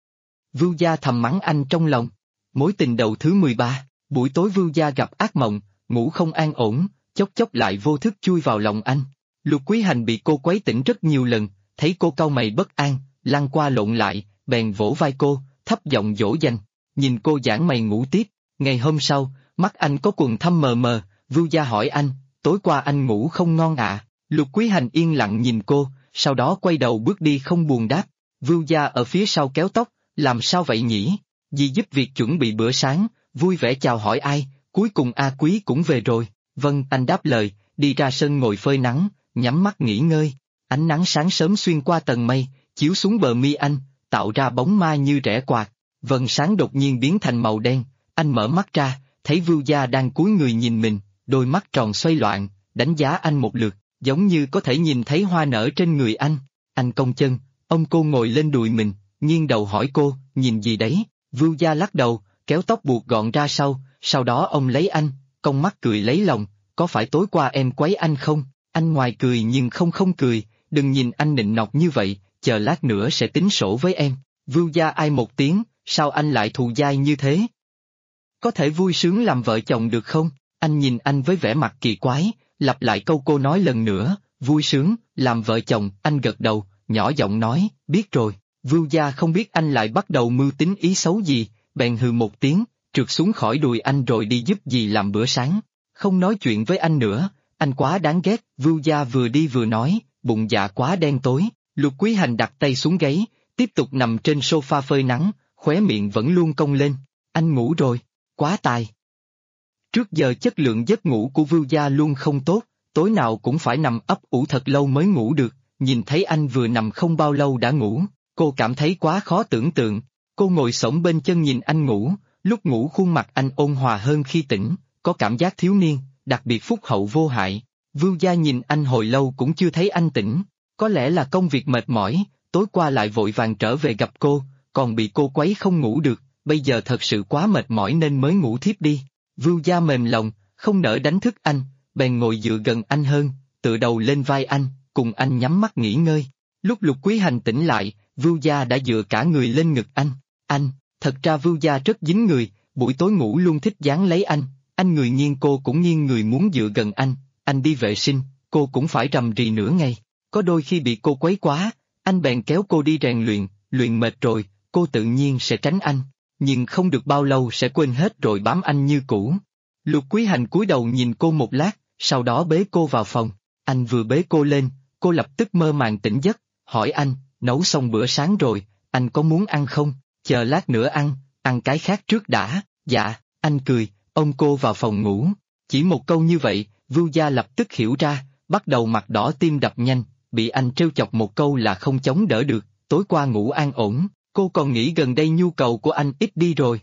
S1: Vưu Gia thầm mắng anh trong lòng. Mối tình đầu thứ 13, buổi tối Vưu Gia gặp ác mộng, ngủ không an ổn, chốc chốc lại vô thức chui vào lòng anh. Lục Quý Hành bị cô quấy tỉnh rất nhiều lần, thấy cô cau mày bất an, lăn qua lộn lại, bèn vỗ vai cô, thấp giọng dỗ dành. Nhìn cô giãn mày ngủ tiếp. Ngày hôm sau, mắt anh có quầng thâm mờ mờ, Vưu Gia hỏi anh, tối qua anh ngủ không ngon ạ? Lục Quý Hành yên lặng nhìn cô, sau đó quay đầu bước đi không buồn đáp. Vưu Gia ở phía sau kéo tóc, làm sao vậy nhỉ? Dì giúp việc chuẩn bị bữa sáng, vui vẻ chào hỏi ai, cuối cùng A Quý cũng về rồi. Vâng, anh đáp lời, đi ra sân ngồi phơi nắng, nhắm mắt nghỉ ngơi. Ánh nắng sáng sớm xuyên qua tầng mây, chiếu xuống bờ mi anh, tạo ra bóng ma như rẽ quạt. Vầng sáng đột nhiên biến thành màu đen, anh mở mắt ra, thấy Vưu Gia đang cúi người nhìn mình, đôi mắt tròn xoay loạn, đánh giá anh một lượt, giống như có thể nhìn thấy hoa nở trên người anh. Anh cong chân, ông cô ngồi lên đùi mình, nghiêng đầu hỏi cô, nhìn gì đấy? Vưu Gia lắc đầu, kéo tóc buộc gọn ra sau đó ông lấy anh, cong mắt cười lấy lòng, có phải tối qua em quấy anh không? Anh ngoài cười nhưng không cười, đừng nhìn anh nịnh nọt như vậy, chờ lát nữa sẽ tính sổ với em. Vưu Gia ai một tiếng, sao anh lại thù dai như thế? Có thể vui sướng làm vợ chồng được không? Anh nhìn anh với vẻ mặt kỳ quái, lặp lại câu cô nói lần nữa, vui sướng, làm vợ chồng, anh gật đầu, nhỏ giọng nói, biết rồi. Vưu Gia không biết anh lại bắt đầu mưu tính ý xấu gì, bèn hừ một tiếng, trượt xuống khỏi đùi anh rồi đi giúp dì làm bữa sáng. Không nói chuyện với anh nữa, anh quá đáng ghét. Vưu Gia vừa đi vừa nói, bụng dạ quá đen tối. Lục Quý Hành đặt tay xuống gáy, tiếp tục nằm trên sofa phơi nắng, khóe miệng vẫn luôn cong lên. Anh ngủ rồi, quá tài. Trước giờ chất lượng giấc ngủ của Vưu Gia luôn không tốt, tối nào cũng phải nằm ấp ủ thật lâu mới ngủ được. Nhìn thấy anh vừa nằm không bao lâu đã ngủ, cô cảm thấy quá khó tưởng tượng. Cô ngồi xổm bên chân nhìn anh ngủ, lúc ngủ khuôn mặt anh ôn hòa hơn khi tỉnh, có cảm giác thiếu niên, đặc biệt phúc hậu vô hại. Vưu Gia nhìn anh hồi lâu cũng chưa thấy anh tỉnh, có lẽ là công việc mệt mỏi, tối qua lại vội vàng trở về gặp cô, còn bị cô quấy không ngủ được, bây giờ thật sự quá mệt mỏi nên mới ngủ thiếp đi. Vưu Gia mềm lòng, không nỡ đánh thức anh, bèn ngồi dựa gần anh hơn, tựa đầu lên vai anh, cùng anh nhắm mắt nghỉ ngơi. Lúc Lục Quý Hành tỉnh lại, Vưu Gia đã dựa cả người lên ngực anh. Thật ra Vưu Gia rất dính người, buổi tối ngủ luôn thích dán lấy anh người nghiêng cô cũng nghiêng người muốn dựa gần anh đi vệ sinh, cô cũng phải rầm rì nửa ngày. Có đôi khi bị cô quấy quá, anh bèn kéo cô đi rèn luyện mệt rồi, cô tự nhiên sẽ tránh anh, nhưng không được bao lâu sẽ quên hết rồi bám anh như cũ. Lục Quý Hành cúi đầu nhìn cô một lát, sau đó bế cô vào phòng. Anh vừa bế cô lên, cô lập tức mơ màng tỉnh giấc, hỏi anh, nấu xong bữa sáng rồi, anh có muốn ăn không? Chờ lát nữa ăn cái khác trước đã. Dạ, anh cười, ôm cô vào phòng ngủ. Chỉ một câu như vậy, Vưu Gia lập tức hiểu ra, bắt đầu mặt đỏ tim đập nhanh, bị anh trêu chọc một câu là không chống đỡ được. Tối qua ngủ an ổn, cô còn nghĩ gần đây nhu cầu của anh ít đi rồi.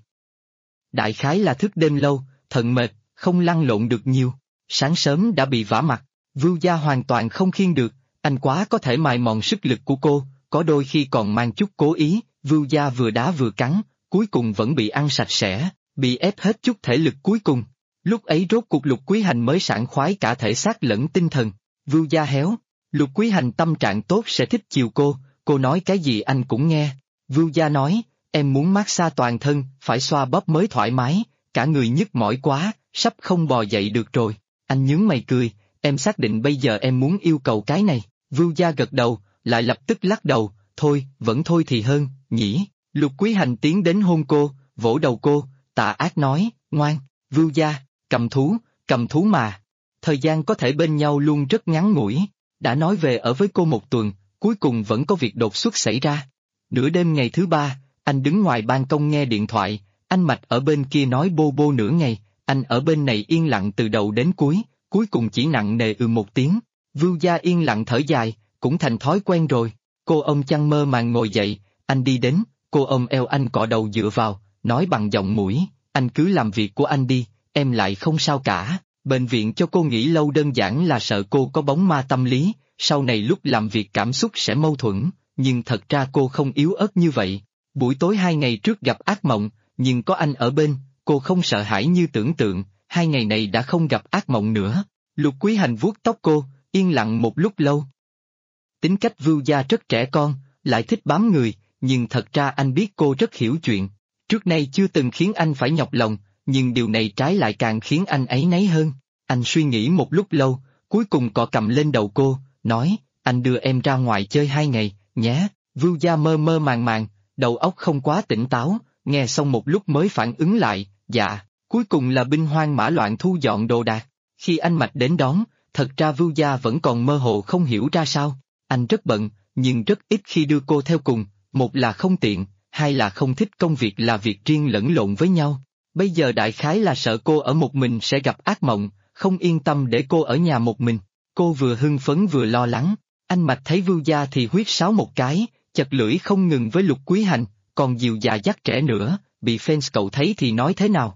S1: Đại khái là thức đêm lâu, thận mệt, không lăn lộn được nhiều. Sáng sớm đã bị vả mặt, Vưu Gia hoàn toàn không khiêng được, anh quá có thể mài mòn sức lực của cô, có đôi khi còn mang chút cố ý. Vưu Gia vừa đá vừa cắn, cuối cùng vẫn bị ăn sạch sẽ. bị ép hết chút thể lực cuối cùng. Lúc ấy rốt cuộc Lục Quý Hành mới sảng khoái cả thể xác lẫn tinh thần. Vưu Gia héo, Lục Quý Hành tâm trạng tốt sẽ thích chiều cô nói cái gì anh cũng nghe. Vưu Gia nói, em muốn massage toàn thân, phải xoa bóp mới thoải mái, cả người nhức mỏi quá, sắp không bò dậy được rồi. Anh nhướng mày cười, em xác định bây giờ em muốn yêu cầu cái này. Vưu Gia gật đầu, lại lập tức lắc đầu, thôi, vẫn thôi thì hơn, nhỉ. Lục Quý Hành tiến đến hôn cô, vỗ đầu cô, tà ác nói, ngoan, Vưu Gia, cầm thú mà. Thời gian có thể bên nhau luôn rất ngắn ngủi, đã nói về ở với cô một tuần, cuối cùng vẫn có việc đột xuất xảy ra. Nửa đêm ngày thứ ba, anh đứng ngoài ban công nghe điện thoại, anh Mạch ở bên kia nói bô bô nửa ngày, anh ở bên này yên lặng từ đầu đến cuối cùng chỉ nặng nề một tiếng. Vưu Gia yên lặng thở dài, cũng thành thói quen rồi. Cô ông chăn mơ màng ngồi dậy, anh đi đến, cô ôm eo anh cọ đầu dựa vào, nói bằng giọng mũi, anh cứ làm việc của anh đi, em lại không sao cả. Bệnh viện cho cô nghỉ lâu đơn giản là sợ cô có bóng ma tâm lý, sau này lúc làm việc cảm xúc sẽ mâu thuẫn, nhưng thật ra cô không yếu ớt như vậy. Buổi tối 2 ngày trước gặp ác mộng, nhưng có anh ở bên, cô không sợ hãi như tưởng tượng, 2 ngày này đã không gặp ác mộng nữa. Lục Quý Hành vuốt tóc cô, yên lặng một lúc lâu. Tính cách Vưu Gia rất trẻ con, lại thích bám người, nhưng thật ra anh biết cô rất hiểu chuyện. Trước nay chưa từng khiến anh phải nhọc lòng, nhưng điều này trái lại càng khiến anh áy náy hơn. Anh suy nghĩ một lúc lâu, cuối cùng cọ cầm lên đầu cô, nói, anh đưa em ra ngoài chơi 2 ngày, nhé. Vưu Gia mơ mơ màng màng, đầu óc không quá tỉnh táo, nghe xong một lúc mới phản ứng lại, dạ, cuối cùng là binh hoang mã loạn thu dọn đồ đạc. Khi anh Mạch đến đón, thật ra Vưu Gia vẫn còn mơ hồ không hiểu ra sao. Anh rất bận, nhưng rất ít khi đưa cô theo cùng, một là không tiện, hai là không thích công việc là việc riêng lẫn lộn với nhau. Bây giờ đại khái là sợ cô ở một mình sẽ gặp ác mộng, không yên tâm để cô ở nhà một mình. Cô vừa hưng phấn vừa lo lắng. Anh Mạch thấy Vưu Gia thì huyết sáo một cái, chật lưỡi không ngừng với Lục Quý Hành, còn dìu dà dắt trẻ nữa, bị fans cậu thấy thì nói thế nào?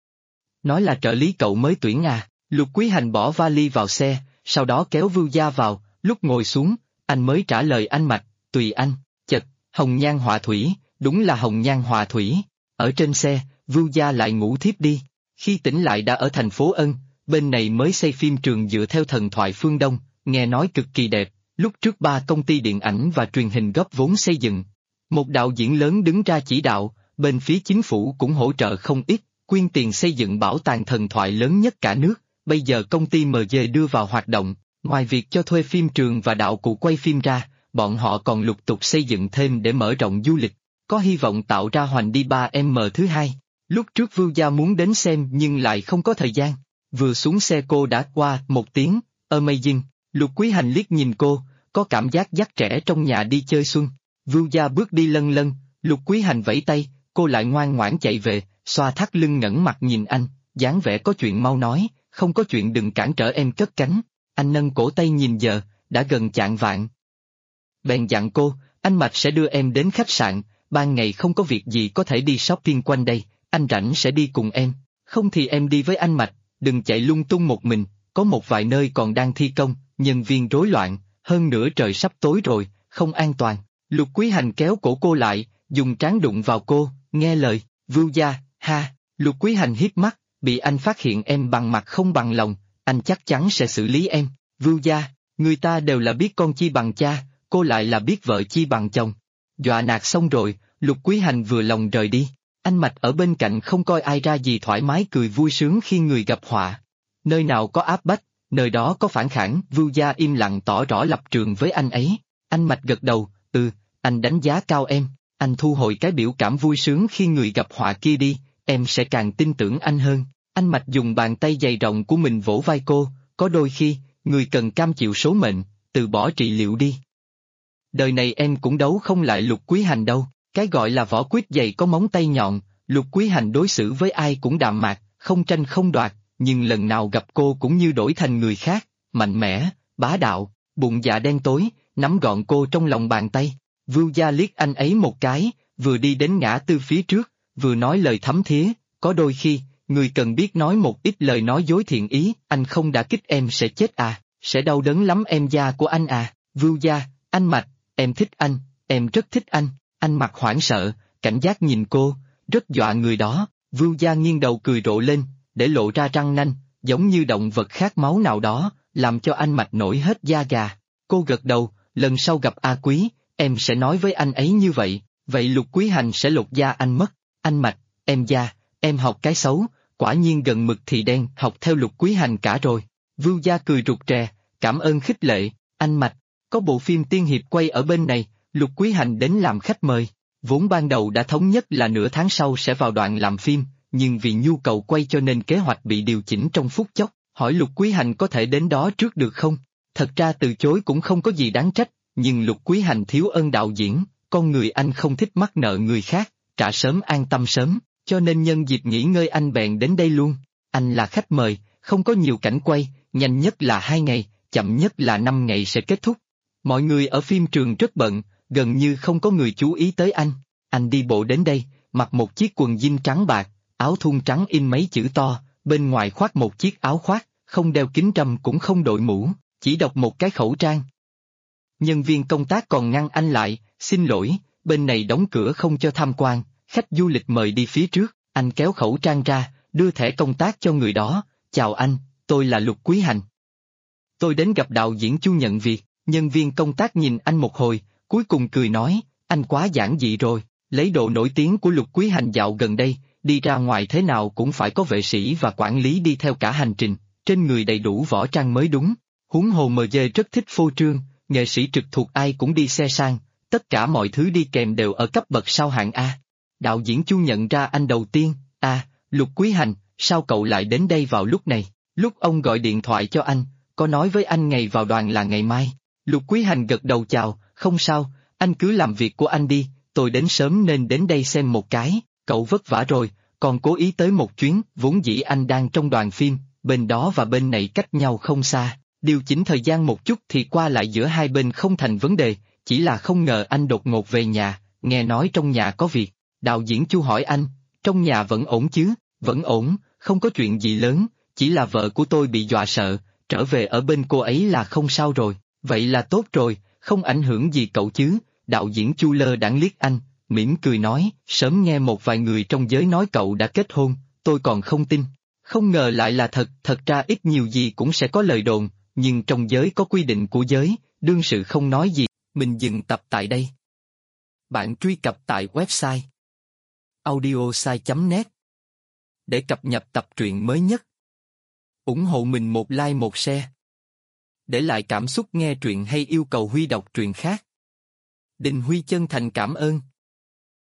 S1: Nói là trợ lý cậu mới tuyển à. Lục Quý Hành bỏ vali vào xe, sau đó kéo Vưu Gia vào, lúc ngồi xuống, anh mới trả lời anh Mạch, tùy anh. Chật, hồng nhan họa thủy, đúng là hồng nhan họa thủy. Ở trên xe, Vưu Gia lại ngủ thiếp đi. Khi tỉnh lại đã ở thành phố Ân, bên này mới xây phim trường dựa theo thần thoại phương Đông, nghe nói cực kỳ đẹp. Lúc trước 3 công ty điện ảnh và truyền hình góp vốn xây dựng. Một đạo diễn lớn đứng ra chỉ đạo, bên phía chính phủ cũng hỗ trợ không ít, quyên tiền xây dựng bảo tàng thần thoại lớn nhất cả nước. Bây giờ công ty MG đưa vào hoạt động, ngoài việc cho thuê phim trường và đạo cụ quay phim ra, bọn họ còn lục tục xây dựng thêm để mở rộng du lịch, có hy vọng tạo ra hoành đi 3M thứ hai. Lúc trước Vưu Gia muốn đến xem nhưng lại không có thời gian. Vừa xuống xe cô đã qua một tiếng, amazing. Lục Quý Hành liếc nhìn cô, có cảm giác dắt trẻ trong nhà đi chơi xuân. Vưu Gia bước đi lân lân, Lục Quý Hành vẫy tay, cô lại ngoan ngoãn chạy về, xoa thắt lưng ngẩng mặt nhìn anh, dáng vẻ có chuyện mau nói, không có chuyện đừng cản trở em cất cánh. Anh nâng cổ tay nhìn giờ, đã gần chạng vạng. Bèn dặn cô, anh Mạch sẽ đưa em đến khách sạn, ban ngày không có việc gì có thể đi shopping quanh đây, anh rảnh sẽ đi cùng em, không thì em đi với anh Mạch, đừng chạy lung tung một mình, có một vài nơi còn đang thi công, nhân viên rối loạn, hơn nữa trời sắp tối rồi, không an toàn. Lục Quý Hành kéo cổ cô lại, dùng trán đụng vào cô, nghe lời, Vưu Gia, ha. Lục Quý Hành hiếp mắt, bị anh phát hiện em bằng mặt không bằng lòng, anh chắc chắn sẽ xử lý em. Vưu Gia, người ta đều là biết con chi bằng cha, cô lại là biết vợ chi bằng chồng. Dọa nạt xong rồi, Lục Quý Hành vừa lòng rời đi. Anh Mạch ở bên cạnh không coi ai ra gì thoải mái cười vui sướng khi người gặp họa. Nơi nào có áp bách, nơi đó có phản kháng. Vưu Gia im lặng tỏ rõ lập trường với anh ấy. Anh Mạch gật đầu, anh đánh giá cao em, anh thu hồi cái biểu cảm vui sướng khi người gặp họa kia đi, em sẽ càng tin tưởng anh hơn. Anh Mạch dùng bàn tay dày rộng của mình vỗ vai cô, có đôi khi, người cần cam chịu số mệnh, từ bỏ trị liệu đi. Đời này em cũng đấu không lại Lục Quý Hành đâu, cái gọi là vỏ quýt dày có móng tay nhọn, Lục Quý Hành đối xử với ai cũng đạm mạc, không tranh không đoạt, nhưng lần nào gặp cô cũng như đổi thành người khác, mạnh mẽ, bá đạo, bụng dạ đen tối, nắm gọn cô trong lòng bàn tay. Vưu Gia liếc anh ấy một cái, vừa đi đến ngã tư phía trước, vừa nói lời thấm thía, có đôi khi, người cần biết nói một ít lời nói dối thiện ý, anh không đả kích em sẽ chết à, sẽ đau đớn lắm em da của anh à. Vưu Gia, anh Mạch, em thích anh, em rất thích anh Mạch hoảng sợ, cảnh giác nhìn cô, rất dọa người đó. Vưu Gia nghiêng đầu cười rộ lên, để lộ ra răng nanh, giống như động vật khát máu nào đó, làm cho anh Mạch nổi hết da gà. Cô gật đầu, lần sau gặp A Quý, em sẽ nói với anh ấy như vậy, vậy Lục Quý Hành sẽ lột da anh mất. Anh Mạch, em học cái xấu, quả nhiên gần mực thì đen, học theo Lục Quý Hành cả rồi. Vưu Gia cười rụt rè, cảm ơn khích lệ, anh Mạch, có bộ phim tiên hiệp quay ở bên này, Lục Quý Hành đến làm khách mời. Vốn ban đầu đã thống nhất là nửa tháng sau sẽ vào đoạn làm phim, nhưng vì nhu cầu quay cho nên kế hoạch bị điều chỉnh trong phút chốc, hỏi Lục Quý Hành có thể đến đó trước được không? Thật ra từ chối cũng không có gì đáng trách, nhưng Lục Quý Hành thiếu ơn đạo diễn, con người anh không thích mắc nợ người khác, trả sớm an tâm sớm, cho nên nhân dịp nghỉ ngơi anh bèn đến đây luôn. Anh là khách mời, không có nhiều cảnh quay, nhanh nhất là 2 ngày, chậm nhất là 5 ngày sẽ kết thúc. Mọi người ở phim trường rất bận, gần như không có người chú ý tới anh. Anh đi bộ đến đây, mặc một chiếc quần jean trắng bạc, áo thun trắng in mấy chữ to, bên ngoài khoác một chiếc áo khoác, không đeo kính râm cũng không đội mũ, chỉ đọc một cái khẩu trang. Nhân viên công tác còn ngăn anh lại, xin lỗi, bên này đóng cửa không cho tham quan, khách du lịch mời đi phía trước. Anh kéo khẩu trang ra, đưa thẻ công tác cho người đó, chào anh, tôi là Lục Quý Hành. Tôi đến gặp đạo diễn Chu nhận việc. Nhân viên công tác nhìn anh một hồi, cuối cùng cười nói, anh quá giản dị rồi, lấy độ nổi tiếng của Lục Quý Hành dạo gần đây, đi ra ngoài thế nào cũng phải có vệ sĩ và quản lý đi theo cả hành trình, trên người đầy đủ võ trang mới đúng. Huống hồ MG rất thích phô trương, nghệ sĩ trực thuộc ai cũng đi xe sang, tất cả mọi thứ đi kèm đều ở cấp bậc sao hạng A. Đạo diễn Chu nhận ra anh đầu tiên, Lục Quý Hành, sao cậu lại đến đây vào lúc này? Lúc ông gọi điện thoại cho anh, có nói với anh ngày vào đoàn là ngày mai. Lục Quý Hành gật đầu chào, không sao, anh cứ làm việc của anh đi, tôi đến sớm nên đến đây xem một cái, cậu vất vả rồi, còn cố ý tới một chuyến, vốn dĩ anh đang trong đoàn phim, bên đó và bên này cách nhau không xa, điều chỉnh thời gian một chút thì qua lại giữa hai bên không thành vấn đề, chỉ là không ngờ anh đột ngột về nhà, nghe nói trong nhà có việc. Đạo diễn Chu hỏi anh, trong nhà vẫn ổn chứ? Vẫn ổn, không có chuyện gì lớn, chỉ là vợ của tôi bị dọa sợ, trở về ở bên cô ấy là không sao rồi. Vậy là tốt rồi, không ảnh hưởng gì cậu chứ? Đạo diễn Chu lơ đãng liếc anh, mỉm cười nói, sớm nghe một vài người trong giới nói cậu đã kết hôn, tôi còn không tin. Không ngờ lại là thật, thật ra ít nhiều gì cũng sẽ có lời đồn, nhưng trong giới có quy định của giới, đương sự không nói gì. Mình dừng tập tại đây. Bạn truy cập tại website audiosai.net để cập nhật tập truyện mới nhất. Ủng hộ mình một like một share. Để lại cảm xúc nghe truyện hay yêu cầu Huy đọc truyện khác. Đình Huy chân thành cảm ơn.